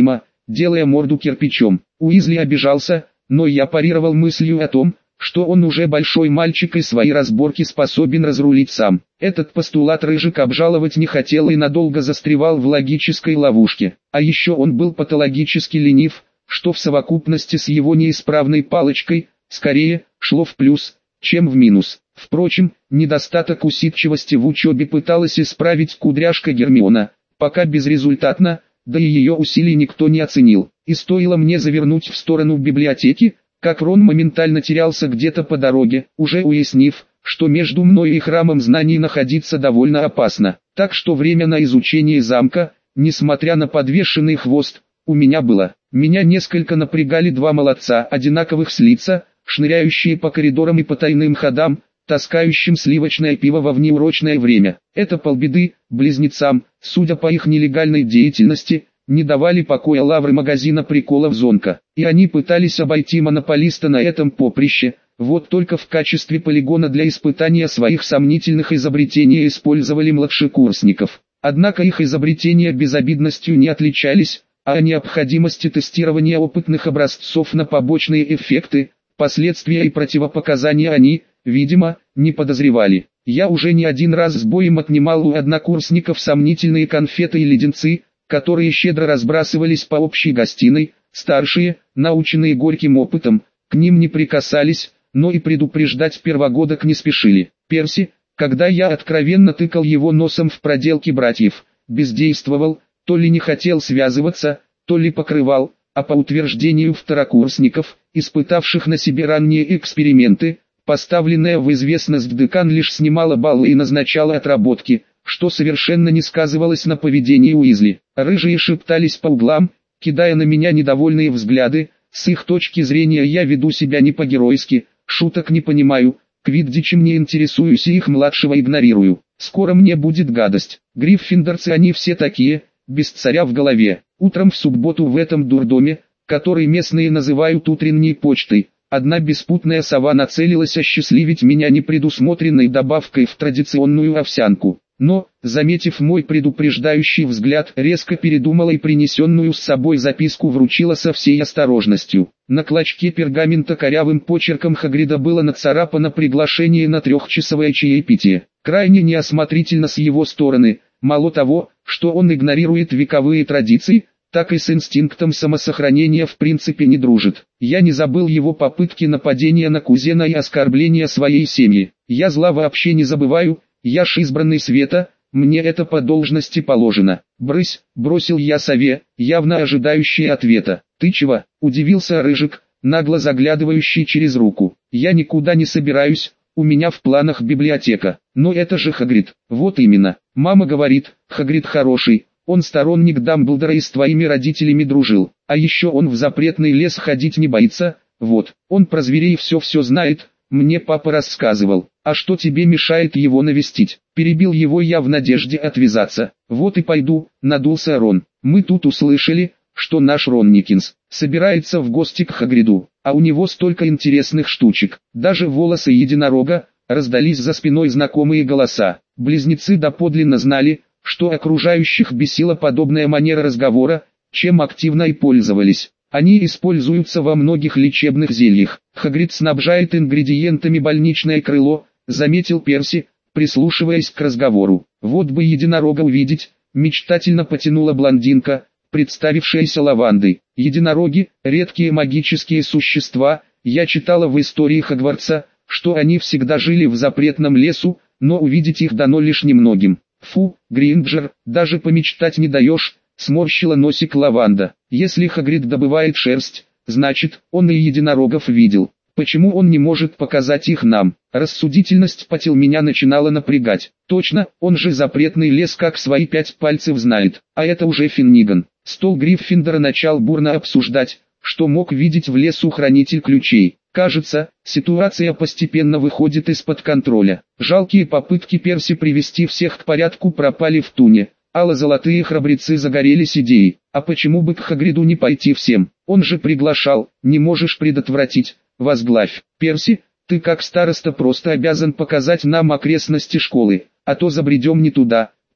делая морду кирпичом. Уизли обижался, но я парировал мыслью о том, что он уже большой мальчик и свои разборки способен разрулить сам. Этот постулат Рыжик обжаловать не хотел и надолго застревал в логической ловушке. А еще он был патологически ленив, что в совокупности с его неисправной палочкой, скорее, шло в плюс, чем в минус. Впрочем, недостаток усидчивости в учебе пыталась исправить кудряшка Гермиона, пока безрезультатно, да и ее усилий никто не оценил. И стоило мне завернуть в сторону библиотеки, как Рон моментально терялся где-то по дороге, уже уяснив, что между мной и храмом знаний находиться довольно опасно. Так что время на изучение замка, несмотря на подвешенный хвост, у меня было. Меня несколько напрягали два молодца одинаковых с лица, шныряющие по коридорам и по тайным ходам, таскающим сливочное пиво во внеурочное время. Это полбеды, близнецам, судя по их нелегальной деятельности, не давали покоя лавры магазина приколов «Зонка», и они пытались обойти монополиста на этом поприще, вот только в качестве полигона для испытания своих сомнительных изобретений использовали младшекурсников. Однако их изобретения безобидностью не отличались, а о необходимости тестирования опытных образцов на побочные эффекты, последствия и противопоказания они, видимо, не подозревали. Я уже не один раз с боем отнимал у однокурсников сомнительные конфеты и леденцы, которые щедро разбрасывались по общей гостиной. Старшие, наученные горьким опытом, к ним не прикасались, но и предупреждать первогодок не спешили. Перси, когда я откровенно тыкал его носом в проделки братьев, бездействовал, то ли не хотел связываться, то ли покрывал, а по утверждению второкурсников, испытавших на себе ранние эксперименты, поставленная в известность декан лишь снимала баллы и назначала отработки, что совершенно не сказывалось на поведении Уизли. Рыжие шептались по углам, кидая на меня недовольные взгляды. С их точки зрения я веду себя не по-геройски, шуток не понимаю, квиддичем не интересуюсь и их младшего игнорирую. Скоро мне будет гадость. Гриффиндорцы они все такие, без царя в голове. Утром в субботу в этом дурдоме, который местные называют утренней почтой, одна беспутная сова нацелилась осчастливить меня непредусмотренной добавкой в традиционную овсянку. Но, заметив мой предупреждающий взгляд, резко передумала и принесенную с собой записку вручила со всей осторожностью. На клочке пергамента корявым почерком Хагрида было нацарапано приглашение на трехчасовое чаепитие. Крайне неосмотрительно с его стороны, мало того, что он игнорирует вековые традиции, так и с инстинктом самосохранения в принципе не дружит. Я не забыл его попытки нападения на кузена и оскорбления своей семьи. Я зла вообще не забываю. Я ж избранный света, мне это по должности положено. Брысь, бросил я сове, явно ожидающий ответа. Ты чего? Удивился Рыжик, нагло заглядывающий через руку. Я никуда не собираюсь, у меня в планах библиотека. Но это же Хагрид. Вот именно. Мама говорит, Хагрид хороший, он сторонник Дамблдора и с твоими родителями дружил. А еще он в запретный лес ходить не боится, вот. Он про зверей все знает. Мне папа рассказывал. А что тебе мешает его навестить? Перебил его я в надежде отвязаться. Вот и пойду, надулся Рон. Мы тут услышали, что наш Рон Никинс собирается в гости к Хагриду, а у него столько интересных штучек. Даже волосы единорога, раздались за спиной знакомые голоса. Близнецы доподлинно знали, что окружающих бесила подобная манера разговора, чем активно и пользовались. Они используются во многих лечебных зельях. Хагрид снабжает ингредиентами больничное крыло, заметил Перси, прислушиваясь к разговору. Вот бы единорога увидеть, мечтательно потянула блондинка, представившаяся Лавандой. Единороги – редкие магические существа. Я читала в истории Хогвартса, что они всегда жили в запретном лесу, но увидеть их дано лишь немногим. Фу, Гринджер, даже помечтать не даешь. Сморщила носик Лаванда. Если Хагрид добывает шерсть, значит, он и единорогов видел. Почему он не может показать их нам? Рассудительность потел меня начинала напрягать. Точно, он же запретный лес как свои 5 пальцев знает. А это уже Финниган. Стол Гриффиндора начал бурно обсуждать, что мог видеть в лесу хранитель ключей. Кажется, ситуация постепенно выходит из-под контроля. Жалкие попытки Перси привести всех к порядку пропали в туне. Ало-золотые храбрецы загорелись идеей. А почему бы к Хагриду не пойти всем? Он же приглашал, не можешь предотвратить. Возглавь. Перси, ты как староста просто обязан показать нам окрестности школы, а то забредем не туда.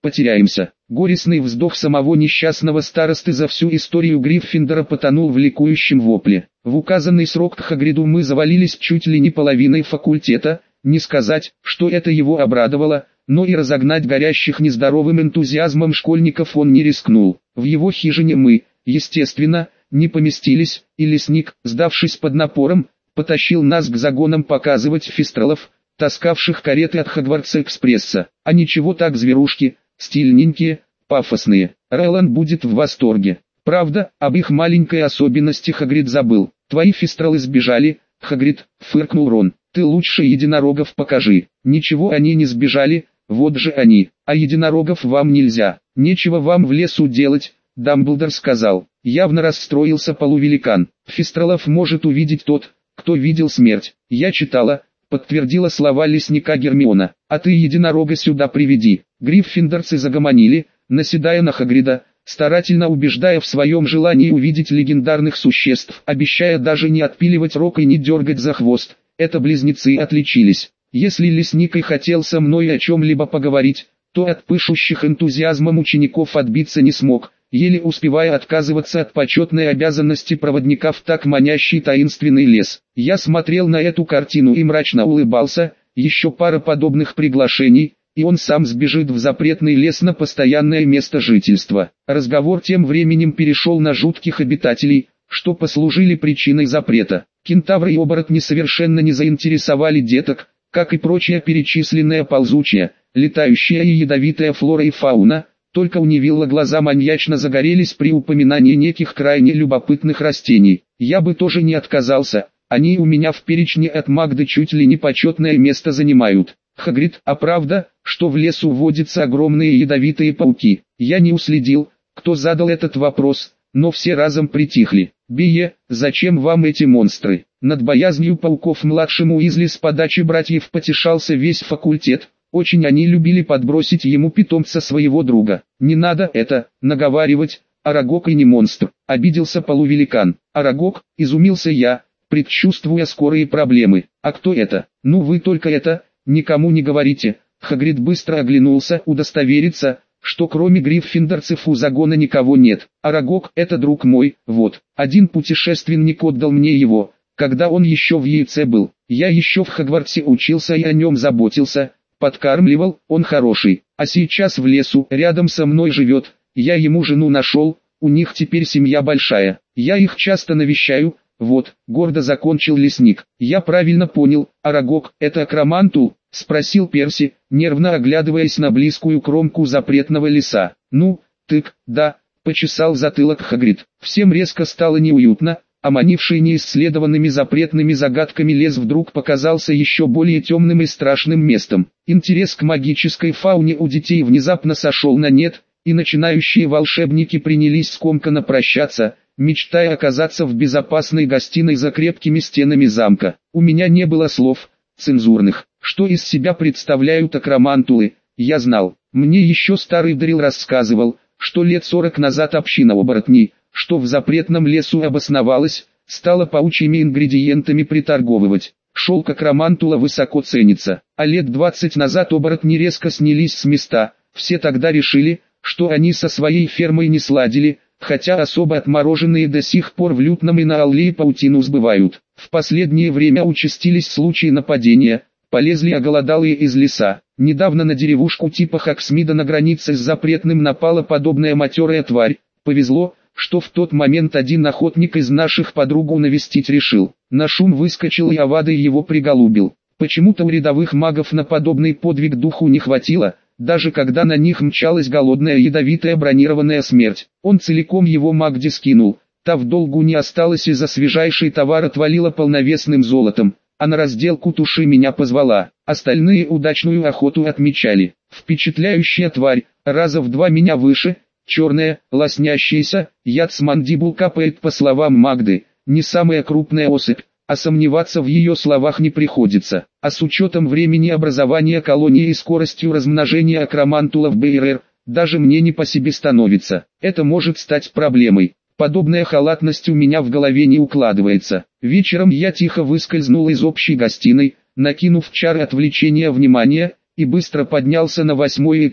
потеряемся. Горестный вздох самого несчастного старосты за всю историю Гриффиндора потонул в ликующем вопле. В указанный срок к Хагриду мы завалились чуть ли не половиной факультета, не сказать, что это его обрадовало, но и разогнать горящих нездоровым энтузиазмом школьников он не рискнул. В его хижине мы, естественно, не поместились, и лесник, сдавшись под напором, потащил нас к загонам показывать фистралов, таскавших кареты от Хогвартс-экспресса. А ничего так зверушки, стильненькие, пафосные. Райланд будет в восторге. Правда, об их маленькой особенности Хагрид забыл. «Твои фистралы сбежали, Хагрид», — фыркнул Рон. «Ты лучше единорогов покажи». «Ничего они не сбежали, вот же они. А единорогов вам нельзя. Нечего вам в лесу делать», — Дамблдор сказал. Явно расстроился полувеликан. «Фистралов может увидеть тот, кто видел смерть. Я читала», — подтвердила слова лесника Гермиона. «А ты единорога сюда приведи». Гриффиндорцы загомонили, наседая на Хагрида, старательно убеждая в своем желании увидеть легендарных существ, обещая даже не отпиливать рог и не дергать за хвост. Это близнецы отличились. Если лесник и хотел со мной о чем-либо поговорить, то от пышущих энтузиазмом учеников отбиться не смог, еле успевая отказываться от почетной обязанности проводника в так манящий таинственный лес. Я смотрел на эту картину и мрачно улыбался. Еще пара подобных приглашений, и он сам сбежит в запретный лес на постоянное место жительства. Разговор тем временем перешел на жутких обитателей, что послужили причиной запрета. Кентавры и оборотни совершенно не заинтересовали деток, как и прочая перечисленная ползучая, летающая и ядовитая флора и фауна, только у Невилла глаза маньячно загорелись при упоминании неких крайне любопытных растений. Я бы тоже не отказался, они у меня в перечне от Магды чуть ли не почетное место занимают. Хагрид, а правда, что в лесу водятся огромные ядовитые пауки? Я не уследил, кто задал этот вопрос, но все разом притихли. «Бие, зачем вам эти монстры?» Над боязнью пауков младшему Уизли с подачи братьев потешался весь факультет. Очень они любили подбросить ему питомца своего друга. «Не надо это наговаривать, Арагог и не монстр», — обиделся полувеликан. «Арагог», — изумился я, предчувствуя скорые проблемы. «А кто это?» «Ну вы только это, никому не говорите». Хагрид быстро оглянулся, удостовериться, что кроме гриффиндорцев у загона никого нет. «Арагог — это друг мой, вот, один путешественник отдал мне его, когда он еще в яйце был. Я еще в Хогвартсе учился и о нем заботился, подкармливал, он хороший, а сейчас в лесу рядом со мной живет, я ему жену нашел, у них теперь семья большая, я их часто навещаю». «Вот», — гордо закончил лесник. «Я правильно понял, Арагог — это Акромантул?» — спросил Перси, нервно оглядываясь на близкую кромку запретного леса. «Ну, тык, да», — почесал затылок Хагрид. Всем резко стало неуютно, а манивший неисследованными запретными загадками лес вдруг показался еще более темным и страшным местом. Интерес к магической фауне у детей внезапно сошел на нет, и начинающие волшебники принялись скомканно прощаться, мечтая оказаться в безопасной гостиной за крепкими стенами замка. У меня не было слов цензурных. Что из себя представляют акромантулы, я знал. Мне еще старый Дрил рассказывал, что лет 40 назад община оборотней, что в запретном лесу обосновалась, стала паучьими ингредиентами приторговывать. Шелк акромантула высоко ценится, а лет 20 назад оборотни резко снялись с места. Все тогда решили, что они со своей фермой не сладили, хотя особо отмороженные до сих пор в Лютном и на Аллее паутину сбывают. В последнее время участились случаи нападения, полезли оголодалые из леса. Недавно на деревушку типа Хоксмида на границе с запретным напала подобная матерая тварь. Повезло, что в тот момент один охотник из наших подругу навестить решил. На шум выскочил и Авада его приголубил. Почему-то у рядовых магов на подобный подвиг духу не хватило, даже когда на них мчалась голодная ядовитая бронированная смерть. Он целиком его Магде скинул, та в долгу не осталась и за свежайший товар отвалила полновесным золотом, а на разделку туши меня позвала. Остальные удачную охоту отмечали. Впечатляющая тварь, раза в 2 меня выше, черная, лоснящаяся, яд с мандибул капает, по словам Магды, не самая крупная особь, а сомневаться в ее словах не приходится. А с учетом времени образования колонии и скоростью размножения акромантулов БРР, даже мне не по себе становится. Это может стать проблемой. Подобная халатность у меня в голове не укладывается. Вечером я тихо выскользнул из общей гостиной, накинув чары отвлечения внимания, и быстро поднялся на 8-й этаж,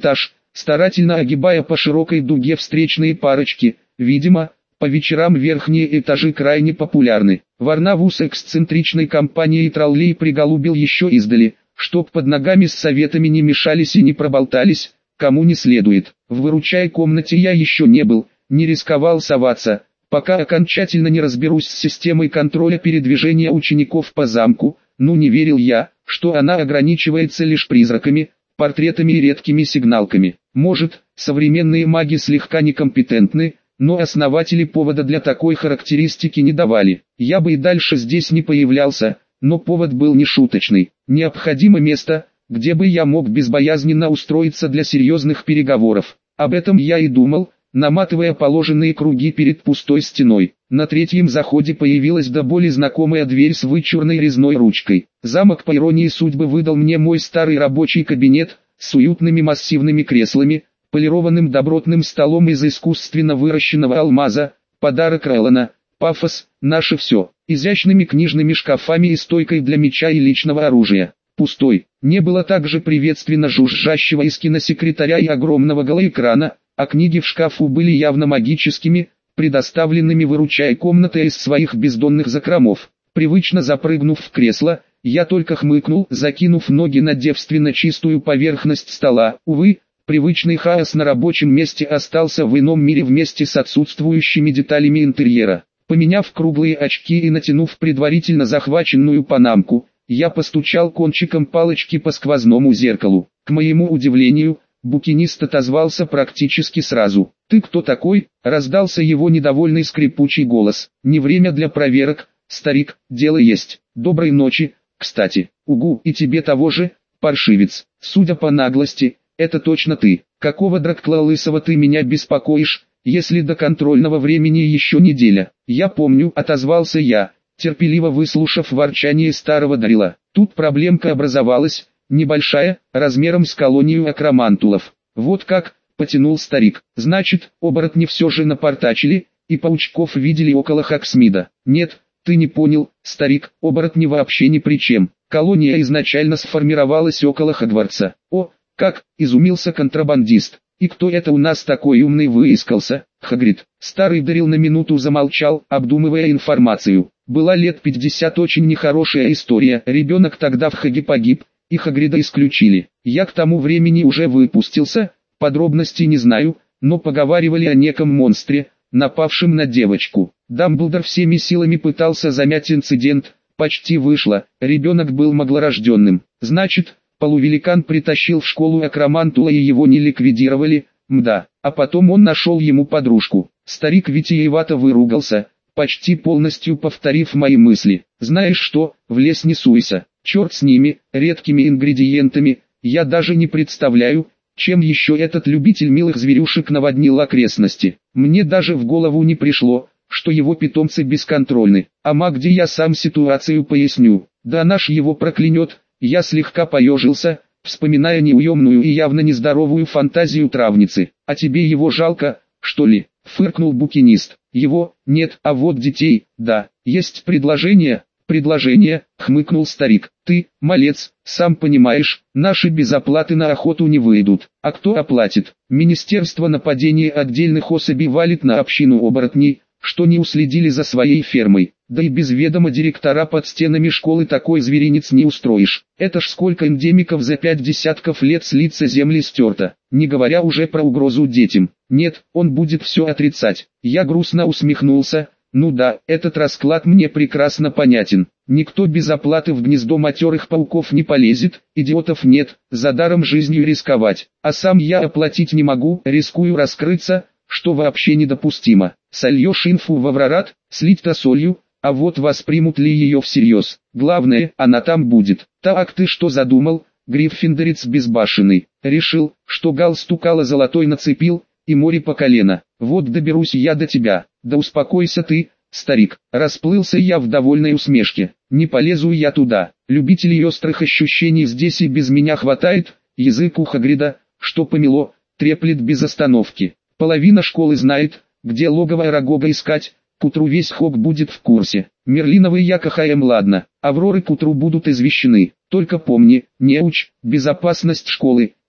старательно огибая по широкой дуге встречные парочки. Видимо, по вечерам верхние этажи крайне популярны. Варнаву с эксцентричной компанией троллей приголубил еще издали, чтоб под ногами с советами не мешались и не проболтались, кому не следует. В выручай комнате я еще не был, не рисковал соваться, пока окончательно не разберусь с системой контроля передвижения учеников по замку. Ну, не верил я, что она ограничивается лишь призраками, портретами и редкими сигналками. Может, современные маги слегка некомпетентны, но основатели повода для такой характеристики не давали. Я бы и дальше здесь не появлялся, но повод был нешуточный. Необходимо место, где бы я мог безбоязненно устроиться для серьезных переговоров. Об этом я и думал, наматывая положенные круги перед пустой стеной. На третьем заходе появилась до боли знакомая дверь с вычурной резной ручкой. Замок, по иронии судьбы, выдал мне мой старый рабочий кабинет, с уютными массивными креслами, полированным добротным столом из искусственно выращенного алмаза, подарок Рэллона, пафос, наше все, изящными книжными шкафами и стойкой для меча и личного оружия. Пустой. Не было также приветственно жужжащего из киносекретаря и огромного голоэкрана, а книги в шкафу были явно магическими, предоставленными выручай комнатой из своих бездонных закромов. Привычно запрыгнув в кресло, я только хмыкнул, закинув ноги на девственно чистую поверхность стола. Увы, привычный хаос на рабочем месте остался в ином мире вместе с отсутствующими деталями интерьера. Поменяв круглые очки и натянув предварительно захваченную панамку, я постучал кончиком палочки по сквозному зеркалу. К моему удивлению, букинист отозвался практически сразу. «Ты кто такой?» — раздался его недовольный скрипучий голос. «Не время для проверок, старик, дело есть. Доброй ночи, кстати. Угу, и тебе того же, паршивец. Судя по наглости, это точно ты. Какого драккла лысого ты меня беспокоишь, если до контрольного времени еще неделя?» «Я помню», — отозвался я, терпеливо выслушав ворчание старого Дарила. Тут проблемка образовалась, небольшая, размером с колонию акромантулов. «Вот как», — потянул старик. «Значит, оборотни все же напортачили, и паучков видели около Хоксмида». «Нет, ты не понял, старик, оборотни вообще ни при чем. Колония изначально сформировалась около Хогвартса». «О, как!» — изумился контрабандист. «И кто это у нас такой умный выискался?» «Хагрид». Старый Дарил на минуту замолчал, обдумывая информацию. Была лет 50 очень нехорошая история. Ребенок тогда в Хаге погиб, и Хагрида исключили. Я к тому времени уже выпустился, подробностей не знаю, но поговаривали о неком монстре, напавшем на девочку. Дамблдор всеми силами пытался замять инцидент, почти вышло, ребенок был маглорожденным. Значит, полувеликан притащил в школу акромантула и его не ликвидировали, мда. А потом он нашел ему подружку. Старик витиевато выругался, почти полностью повторив мои мысли. «Знаешь что, в лес не суйся, черт с ними, редкими ингредиентами, я даже не представляю, чем еще этот любитель милых зверюшек наводнил окрестности. Мне даже в голову не пришло, что его питомцы бесконтрольны. А где я сам ситуацию поясню. Да наш его проклянет». Я слегка поежился, вспоминая неуемную и явно нездоровую фантазию травницы. «А тебе его жалко, что ли?» — фыркнул букинист. «Его, нет, а вот детей, да. Есть предложение?» «Предложение», — хмыкнул старик. «Ты, малец, сам понимаешь, наши без оплаты на охоту не выйдут. А кто оплатит? Министерство нападения отдельных особей валит на общину оборотней, что не уследили за своей фермой. Да и без ведома директора под стенами школы такой зверинец не устроишь. Это ж сколько эндемиков за 5 десятков лет с лица земли стерто, не говоря уже про угрозу детям. Нет, он будет все отрицать». Я грустно усмехнулся. Ну да, этот расклад мне прекрасно понятен. Никто без оплаты в гнездо матерых пауков не полезет, идиотов нет, за даром жизнью рисковать. А сам я оплатить не могу, рискую раскрыться, что вообще недопустимо. Сольешь инфу в Аврорат, слить-то солью, а вот воспримут ли ее всерьез. Главное, она там будет. Так ты что задумал, гриффиндорец безбашенный? Решил, что галстук ало-золотой нацепил, и море по колено. Вот доберусь я до тебя. Да успокойся ты, старик. Расплылся я в довольной усмешке. Не полезу я туда. Любителей острых ощущений здесь и без меня хватает. Язык у Хагрида, что помело, треплет без остановки. Половина школы знает, где логово Арагога искать. К утру весь Хог будет в курсе. Мерлиновый я кахаем ладно. Авроры к утру будут извещены. Только помни, неуч, безопасность школы —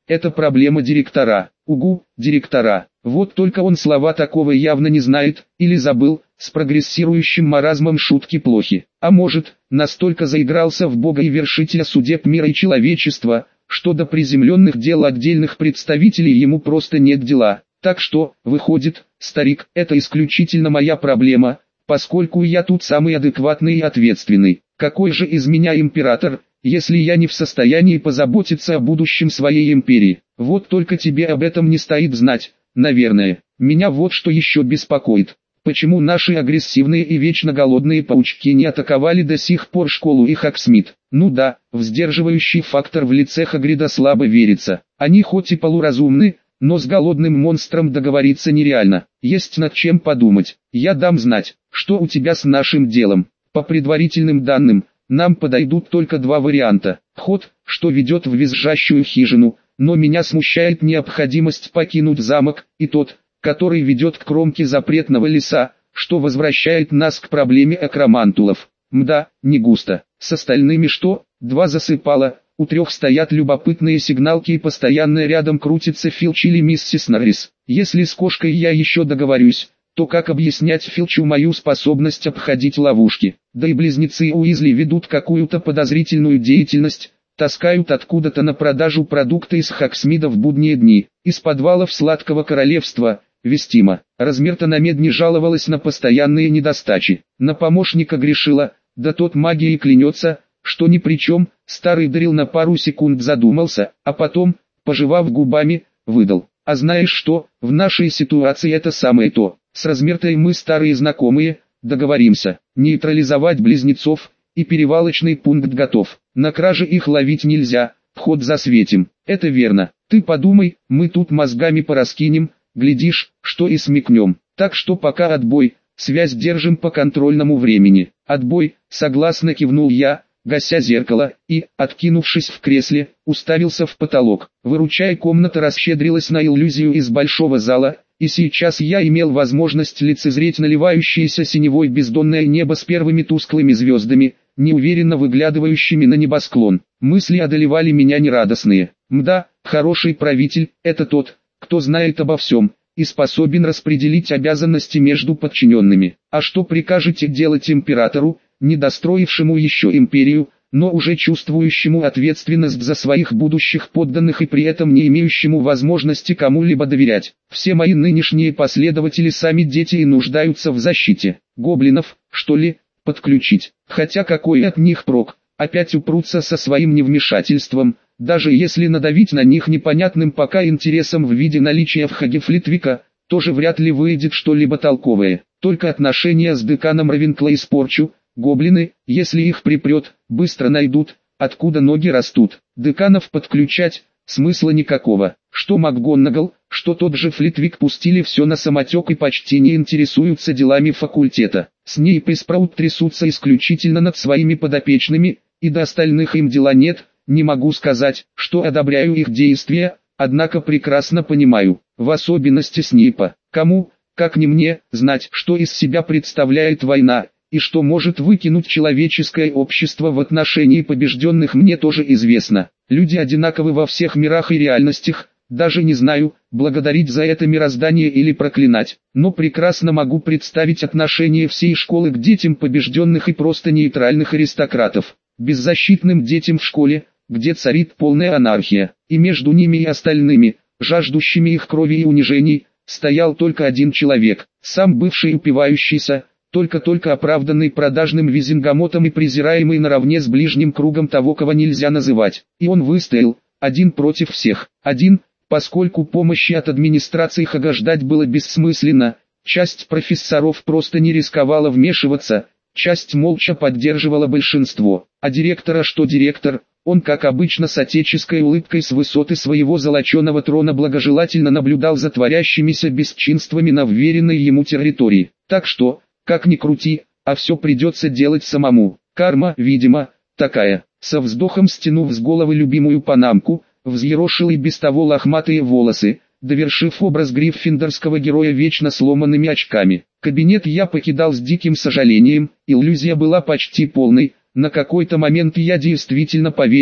это проблема директора. Угу, директора. Вот только он слова такого явно не знает, или забыл, с прогрессирующим маразмом шутки плохи. А может, настолько заигрался в Бога и вершителя судеб мира и человечества, что до приземленных дел отдельных представителей ему просто нет дела. Так что, выходит, старик, это исключительно моя проблема, поскольку я тут самый адекватный и ответственный. Какой же из меня император, если я не в состоянии позаботиться о будущем своей империи? Вот только тебе об этом не стоит знать, наверное. Меня вот что еще беспокоит. Почему наши агрессивные и вечно голодные паучки не атаковали до сих пор школу и Хаксмит? Ну да, в сдерживающий фактор в лице Хагрида слабо верится. Они хоть и полуразумны, но с голодным монстром договориться нереально. Есть над чем подумать. Я дам знать, что у тебя с нашим делом. По предварительным данным, нам подойдут только два варианта. Ход, что ведет в визжащую хижину, но меня смущает необходимость покинуть замок, и тот, который ведет к кромке запретного леса, что возвращает нас к проблеме акромантулов. Мда, не густо. С остальными что? Два засыпало, у трех стоят любопытные сигналки и постоянно рядом крутится Филч или миссис Норрис. Если с кошкой я еще договорюсь, то как объяснять Филчу мою способность обходить ловушки? Да и близнецы Уизли ведут какую-то подозрительную деятельность, таскают откуда-то на продажу продукты из Хаксмида в будние дни, из подвалов Сладкого Королевства, вестимо. Размерта на медне жаловалась на постоянные недостачи, на помощника грешила, да тот магией клянется, что ни при чем. Старый Дарил на пару секунд задумался, а потом, пожевав губами, выдал: а знаешь что, в нашей ситуации это самое то. С Размертой мы старые знакомые, договоримся, нейтрализовать близнецов, и перевалочный пункт готов. На краже их ловить нельзя, вход засветим. Это верно. Ты подумай, мы тут мозгами пораскинем, глядишь, что и смекнем. Так что пока отбой, связь держим по контрольному времени. Отбой, согласно кивнул я, гася зеркало, и, откинувшись в кресле, уставился в потолок. Выручай, комната расщедрилась на иллюзию из большого зала, и сейчас я имел возможность лицезреть наливающееся синевой бездонное небо с первыми тусклыми звездами, неуверенно выглядывающими на небосклон. Мысли одолевали меня нерадостные. Мда, хороший правитель, это тот, кто знает обо всем, и способен распределить обязанности между подчиненными. А что прикажете делать императору, недостроившему еще империю, но уже чувствующему ответственность за своих будущих подданных и при этом не имеющему возможности кому-либо доверять? Все мои нынешние последователи сами дети и нуждаются в защите. Гоблинов, что ли, подключить? Хотя какой от них прок? Опять упрутся со своим невмешательством, даже если надавить на них непонятным пока интересом в виде наличия в Хаге Флитвика, тоже вряд ли выйдет что-либо толковое. Только отношения с деканом Равенкла испорчу. Гоблины, если их припрет, быстро найдут, откуда ноги растут. Деканов подключать, смысла никакого. Что МакГонагал, что тот же Флитвик пустили все на самотек и почти не интересуются делами факультета. Снейп и Спраут трясутся исключительно над своими подопечными, и до остальных им дела нет. Не могу сказать, что одобряю их действия, однако прекрасно понимаю, в особенности Снейпа. Кому, как не мне, знать, что из себя представляет война, и что может выкинуть человеческое общество в отношении побежденных, мне тоже известно. Люди одинаковы во всех мирах и реальностях, даже не знаю, благодарить за это мироздание или проклинать, но прекрасно могу представить отношение всей школы к детям побежденных и просто нейтральных аристократов, беззащитным детям в школе, где царит полная анархия, и между ними и остальными, жаждущими их крови и унижений, стоял только один человек, сам бывший упивающийся, только-только оправданный продажным визингамотом и презираемый наравне с ближним кругом того, кого нельзя называть. И он выстоял, один против всех. Один, поскольку помощи от администрации Хага ждать было бессмысленно, часть профессоров просто не рисковала вмешиваться, часть молча поддерживала большинство. А директора что директор, он как обычно с отеческой улыбкой с высоты своего золоченого трона благожелательно наблюдал за творящимися бесчинствами на вверенной ему территории. Так что, как ни крути, а все придется делать самому. Карма, видимо, такая. Со вздохом стянув с головы любимую панамку, взъерошил и без того лохматые волосы, довершив образ гриффиндорского героя вечно сломанными очками. Кабинет я покидал с диким сожалением, иллюзия была почти полной. На какой-то момент я действительно поверил,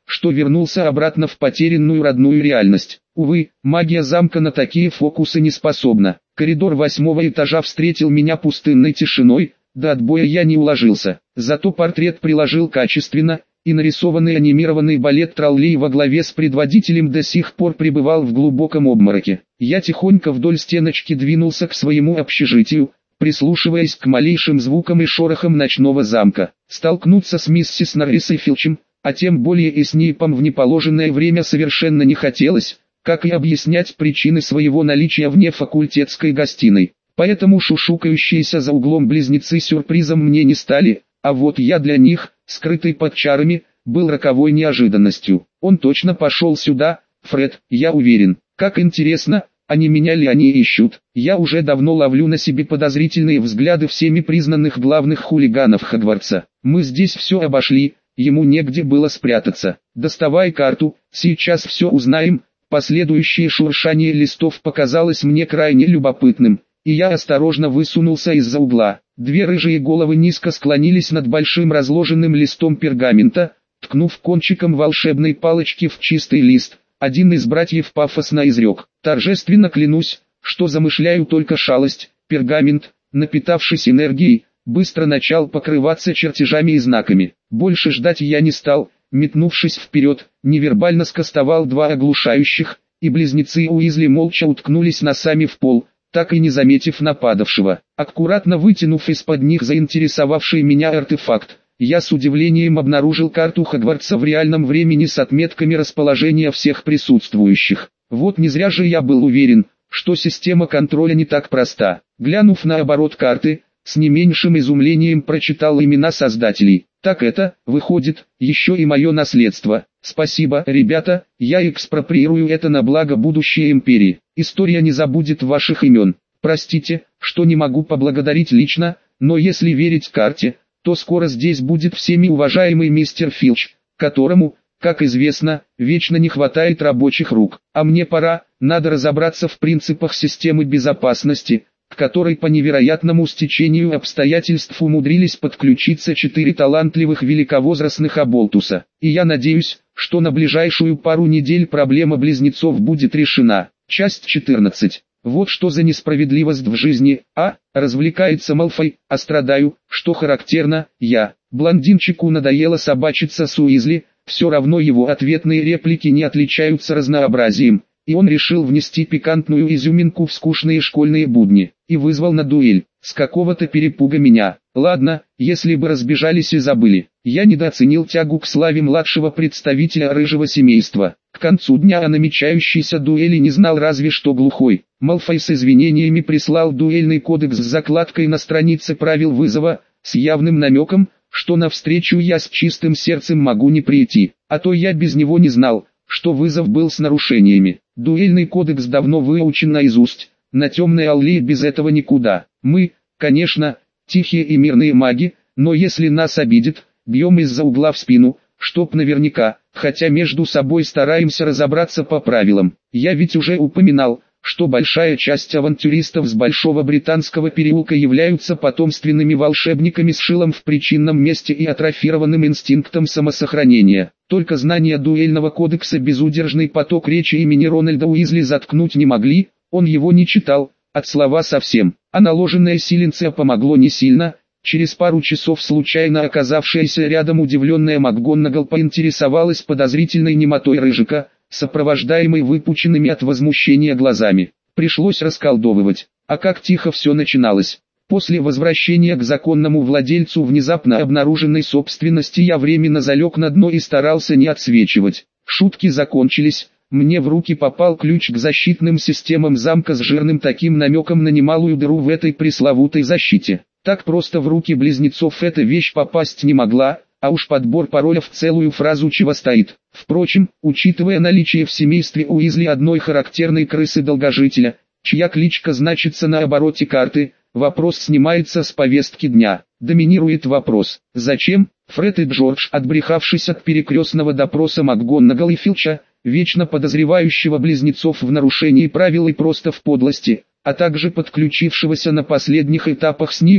что вернулся обратно в потерянную родную реальность. Увы, магия замка на такие фокусы не способна. Коридор 8-го этажа встретил меня пустынной тишиной, до отбоя я не уложился. Зато портрет приложил качественно, и нарисованный анимированный балет троллей во главе с предводителем до сих пор пребывал в глубоком обмороке. Я тихонько вдоль стеночки двинулся к своему общежитию, прислушиваясь к малейшим звукам и шорохам ночного замка. Столкнуться с миссис Норрис и Филчем, а тем более и с Снейпом в неположенное время совершенно не хотелось, как и объяснять причины своего наличия вне факультетской гостиной. Поэтому шушукающиеся за углом близнецы сюрпризом мне не стали, а вот я для них, скрытый под чарами, был роковой неожиданностью. Он точно пошел сюда, Фред, я уверен. Как интересно, а не меня ли они ищут? Я уже давно ловлю на себе подозрительные взгляды всеми признанных главных хулиганов Хогвартса. Мы здесь все обошли, ему негде было спрятаться. Доставай карту, сейчас все узнаем. Последующее шуршание листов показалось мне крайне любопытным, и я осторожно высунулся из-за угла. Две рыжие головы низко склонились над большим разложенным листом пергамента, ткнув кончиком волшебной палочки в чистый лист. Один из братьев пафосно изрек: «Торжественно клянусь, что замышляю только шалость». Пергамент, напитавшись энергией, быстро начал покрываться чертежами и знаками. Больше ждать я не стал, метнувшись вперед, невербально скостовал два оглушающих, и близнецы Уизли молча уткнулись носами в пол, так и не заметив нападавшего. Аккуратно вытянув из-под них заинтересовавший меня артефакт, я с удивлением обнаружил карту Хогвартса в реальном времени с отметками расположения всех присутствующих. Вот не зря же я был уверен, что система контроля не так проста. Глянув на оборот карты, с не меньшим изумлением прочитал имена создателей. Так это, выходит, еще и мое наследство. Спасибо, ребята, я экспроприирую это на благо будущей империи. История не забудет ваших имен. Простите, что не могу поблагодарить лично, но если верить карте, то скоро здесь будет всеми уважаемый мистер Филч, которому, как известно, вечно не хватает рабочих рук. А мне пора, надо разобраться в принципах системы безопасности, к которой по невероятному стечению обстоятельств умудрились подключиться 4 талантливых великовозрастных оболтуса. И я надеюсь, что на ближайшую пару недель проблема близнецов будет решена. Часть 14. Вот что за несправедливость в жизни, развлекается Малфой, а страдаю, что характерно, я. Блондинчику надоело собачиться с Уизли, все равно его ответные реплики не отличаются разнообразием, и он решил внести пикантную изюминку в скучные школьные будни, и вызвал на дуэль. С какого-то перепуга меня. Ладно, если бы разбежались и забыли. Я недооценил тягу к славе младшего представителя рыжего семейства. К концу дня о намечающейся дуэли не знал разве что глухой. Малфой с извинениями прислал дуэльный кодекс с закладкой на странице правил вызова, с явным намеком, что навстречу я с чистым сердцем могу не прийти, а то я без него не знал, что вызов был с нарушениями. Дуэльный кодекс давно выучен наизусть, на темной аллее без этого никуда. Мы, конечно, тихие и мирные маги, но если нас обидят, бьем из-за угла в спину, чтоб наверняка, хотя между собой стараемся разобраться по правилам. Я ведь уже упоминал, что большая часть авантюристов с Большого Британского переулка являются потомственными волшебниками с шилом в причинном месте и атрофированным инстинктом самосохранения. Только знания дуэльного кодекса безудержный поток речи имени Рональда Уизли заткнуть не могли, он его не читал, от слова совсем, а наложенное силенце помогло не сильно. Через пару часов случайно оказавшаяся рядом удивленная МакГонагал поинтересовалась подозрительной немотой Рыжика, сопровождаемой выпученными от возмущения глазами. Пришлось расколдовывать. А как тихо все начиналось. После возвращения к законному владельцу внезапно обнаруженной собственности я временно залег на дно и старался не отсвечивать. Шутки закончились. Мне в руки попал ключ к защитным системам замка с жирным таким намеком на немалую дыру в этой пресловутой защите. Так просто в руки близнецов эта вещь попасть не могла, а уж подбор пароля в целую фразу чего стоит. Впрочем, учитывая наличие в семействе Уизли одной характерной крысы-долгожителя, чья кличка значится на обороте карты, вопрос снимается с повестки дня. Доминирует вопрос: зачем? Фред и Джордж, отбрехавшись от перекрестного допроса МакГонагал и Филча, вечно подозревающего близнецов в нарушении правил и просто в подлости, а также подключившегося на последних этапах Снейпа,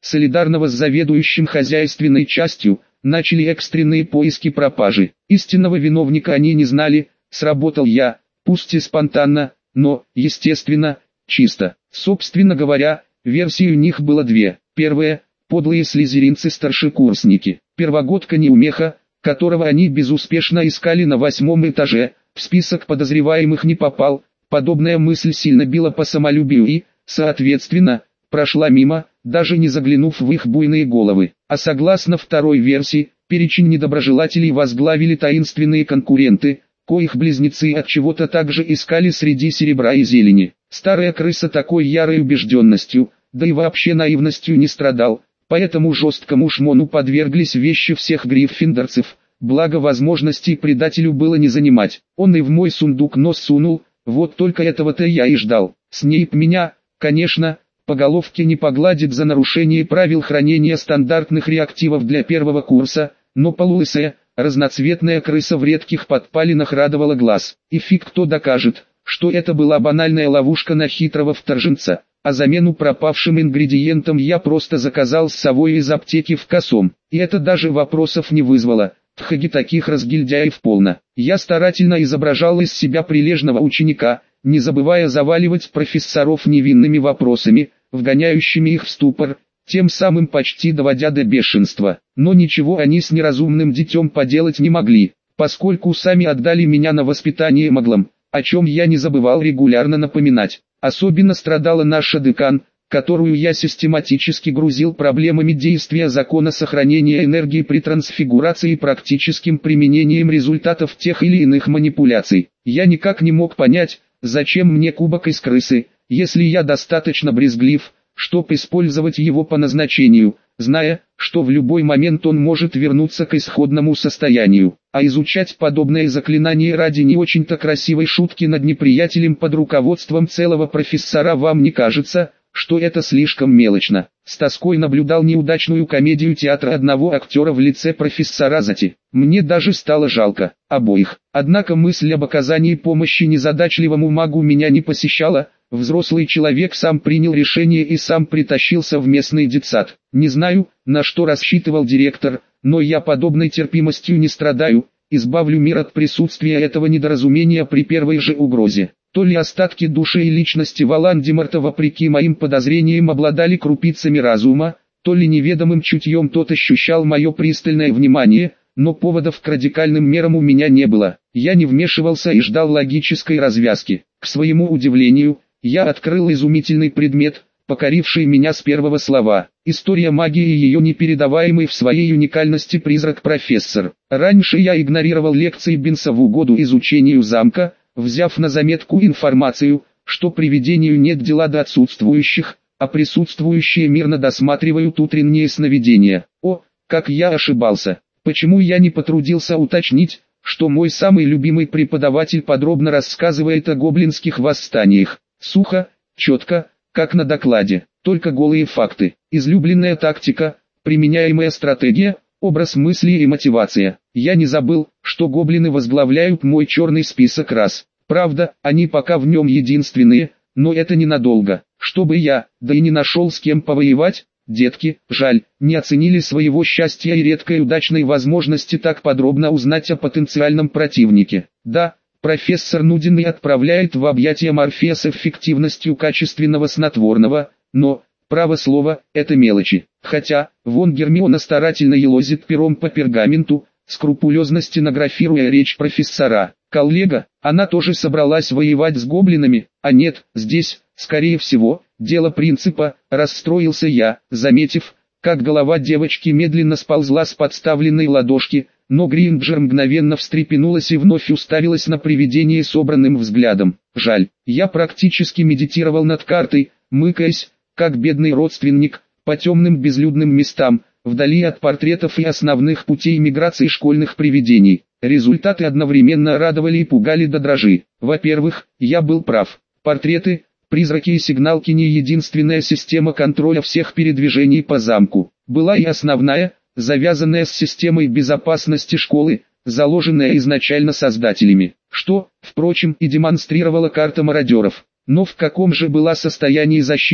солидарного с заведующим хозяйственной частью, начали экстренные поиски пропажи. Истинного виновника они не знали, сработал я, пусть и спонтанно, но, естественно, чисто. Собственно говоря, версий у них было две. Первая – подлые слизеринцы-старшекурсники. Первогодка-неумеха, которого они безуспешно искали на 8-м этаже, в список подозреваемых не попал. Подобная мысль сильно била по самолюбию и, соответственно, прошла мимо, даже не заглянув в их буйные головы. А согласно второй версии, перечень недоброжелателей возглавили таинственные конкуренты, коих близнецы от чего-то также искали среди серебра и зелени. Старая крыса такой ярой убежденностью, да и вообще наивностью не страдал, поэтому жесткому шмону подверглись вещи всех гриффиндорцев, благо возможностей предателю было не занимать. Он и в мой сундук нос сунул, вот только этого-то я и ждал. Снейп меня, конечно, по головке не погладит за нарушение правил хранения стандартных реактивов для первого курса, но полулысая, разноцветная крыса в редких подпалинах радовала глаз. И фиг кто докажет, что это была банальная ловушка на хитрого вторженца, а замену пропавшим ингредиентам я просто заказал с совой из аптеки в косом. И это даже вопросов не вызвало. В Хаге таких разгильдяев полно. Я старательно изображал из себя прилежного ученика, не забывая заваливать профессоров невинными вопросами, вгоняющими их в ступор, тем самым почти доводя до бешенства. Но ничего они с неразумным детем поделать не могли, поскольку сами отдали меня на воспитание маглам, о чем я не забывал регулярно напоминать. Особенно страдала наша декан, которую я систематически грузил проблемами действия закона сохранения энергии при трансфигурации и практическим применением результатов тех или иных манипуляций. Я никак не мог понять, зачем мне кубок из крысы, если я достаточно брезглив, чтобы использовать его по назначению, зная, что в любой момент он может вернуться к исходному состоянию. А изучать подобное заклинание ради не очень-то красивой шутки над неприятелем под руководством целого профессора вам не кажется, что это слишком мелочно? С тоской наблюдал неудачную комедию театра одного актера в лице профессора Зати. Мне даже стало жалко обоих. Однако мысль об оказании помощи незадачливому магу меня не посещала. Взрослый человек сам принял решение и сам притащился в местный детсад. Не знаю, на что рассчитывал директор, но я подобной терпимостью не страдаю, избавлю мир от присутствия этого недоразумения при первой же угрозе. То ли остатки души и личности Волан-де-Морта вопреки моим подозрениям обладали крупицами разума, то ли неведомым чутьем тот ощущал мое пристальное внимание, но поводов к радикальным мерам у меня не было. Я не вмешивался и ждал логической развязки. К своему удивлению, я открыл изумительный предмет, покоривший меня с первого слова. История магии и ее непередаваемый в своей уникальности призрак-профессор. Раньше я игнорировал лекции Бинса в угоду изучению замка, взяв на заметку информацию, что привидению нет дела до отсутствующих, а присутствующие мирно досматривают утренние сновидения. О, как я ошибался! Почему я не потрудился уточнить, что мой самый любимый преподаватель подробно рассказывает о гоблинских восстаниях? Сухо, четко, как на докладе, только голые факты. Излюбленная тактика, применяемая стратегия, образ мысли и мотивация. Я не забыл, что гоблины возглавляют мой черный список рас. Правда, они пока в нем единственные, но это ненадолго. Чтобы я, да и не нашел с кем повоевать, детки, жаль, не оценили своего счастья и редкой удачной возможности так подробно узнать о потенциальном противнике. Да, профессор Нудиный отправляет в объятия Морфея с эффективностью качественного снотворного, но, право слово, это мелочи. Хотя, вон Гермиона старательно елозит пером по пергаменту, скрупулезно стенографируя речь профессора. Коллега, она тоже собралась воевать с гоблинами, а нет, здесь, скорее всего, дело принципа, расстроился я, заметив, как голова девочки медленно сползла с подставленной ладошки, но Гринджер мгновенно встрепенулась и вновь уставилась на привидение собранным взглядом. Жаль, я практически медитировал над картой, мыкаясь, как бедный родственник, по темным безлюдным местам, вдали от портретов и основных путей миграции школьных привидений. Результаты одновременно радовали и пугали до дрожи. Во-первых, я был прав. Портреты, призраки и сигналки не единственная система контроля всех передвижений по замку. Была и основная, завязанная с системой безопасности школы, заложенная изначально создателями, что, впрочем, и демонстрировала карта мародеров. Но в каком же была состоянии защита,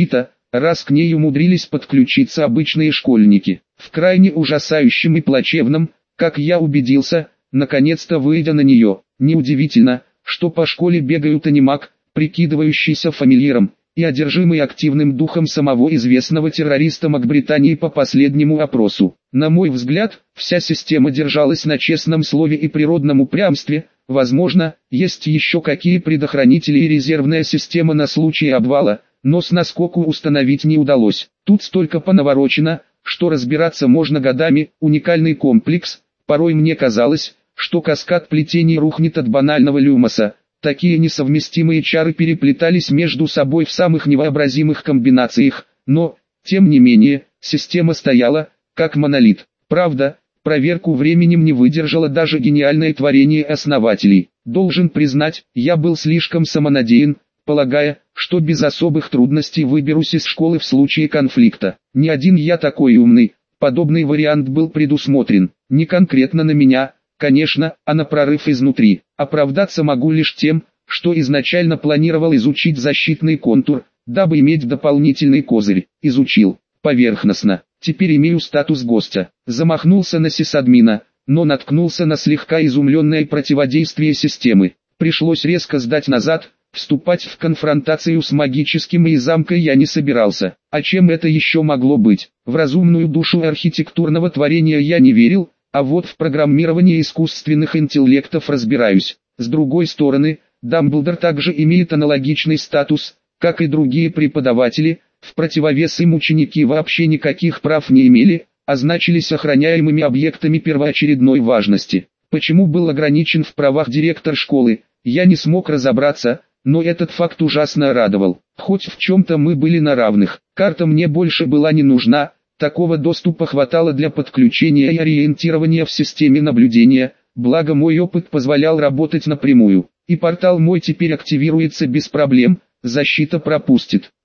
раз к ней умудрились подключиться обычные школьники. В крайне ужасающем и плачевном, как я убедился, наконец-то выйдя на нее. Неудивительно, что по школе бегают анимак, прикидывающийся фамильяром, и одержимый активным духом самого известного террориста Макбритании по последнему опросу. На мой взгляд, вся система держалась на честном слове и природном упрямстве. Возможно, есть еще какие предохранители и резервная система на случай обвала, но с наскоку установить не удалось. Тут столько понаворочено, что разбираться можно годами. Уникальный комплекс. Порой мне казалось, что каскад плетений рухнет от банального люмоса. Такие несовместимые чары переплетались между собой в самых невообразимых комбинациях, но, тем не менее, система стояла, как монолит. Правда, проверку временем не выдержало даже гениальное творение основателей. Должен признать, я был слишком самонадеян, полагая, что без особых трудностей выберусь из школы в случае конфликта. Не один я такой умный, подобный вариант был предусмотрен, не конкретно на меня, конечно, а на прорыв изнутри. Оправдаться могу лишь тем, что изначально планировал изучить защитный контур, дабы иметь дополнительный козырь. Изучил, поверхностно, теперь имею статус гостя. Замахнулся на сисадмина, но наткнулся на слегка изумленное противодействие системы. Пришлось резко сдать назад, вступать в конфронтацию с магическим и замкой я не собирался. А чем это еще могло быть? В разумную душу архитектурного творения я не верил, а вот в программировании искусственных интеллектов разбираюсь. С другой стороны, Дамблдор также имеет аналогичный статус, как и другие преподаватели, в противовес им ученики вообще никаких прав не имели, а значились охраняемыми объектами первоочередной важности. Почему был ограничен в правах директор школы, я не смог разобраться, но этот факт ужасно радовал. Хоть в чем-то мы были на равных, карта мне больше была не нужна. Такого доступа хватало для подключения и ориентирования в системе наблюдения, благо мой опыт позволял работать напрямую. И портал мой теперь активируется без проблем, защита пропустит.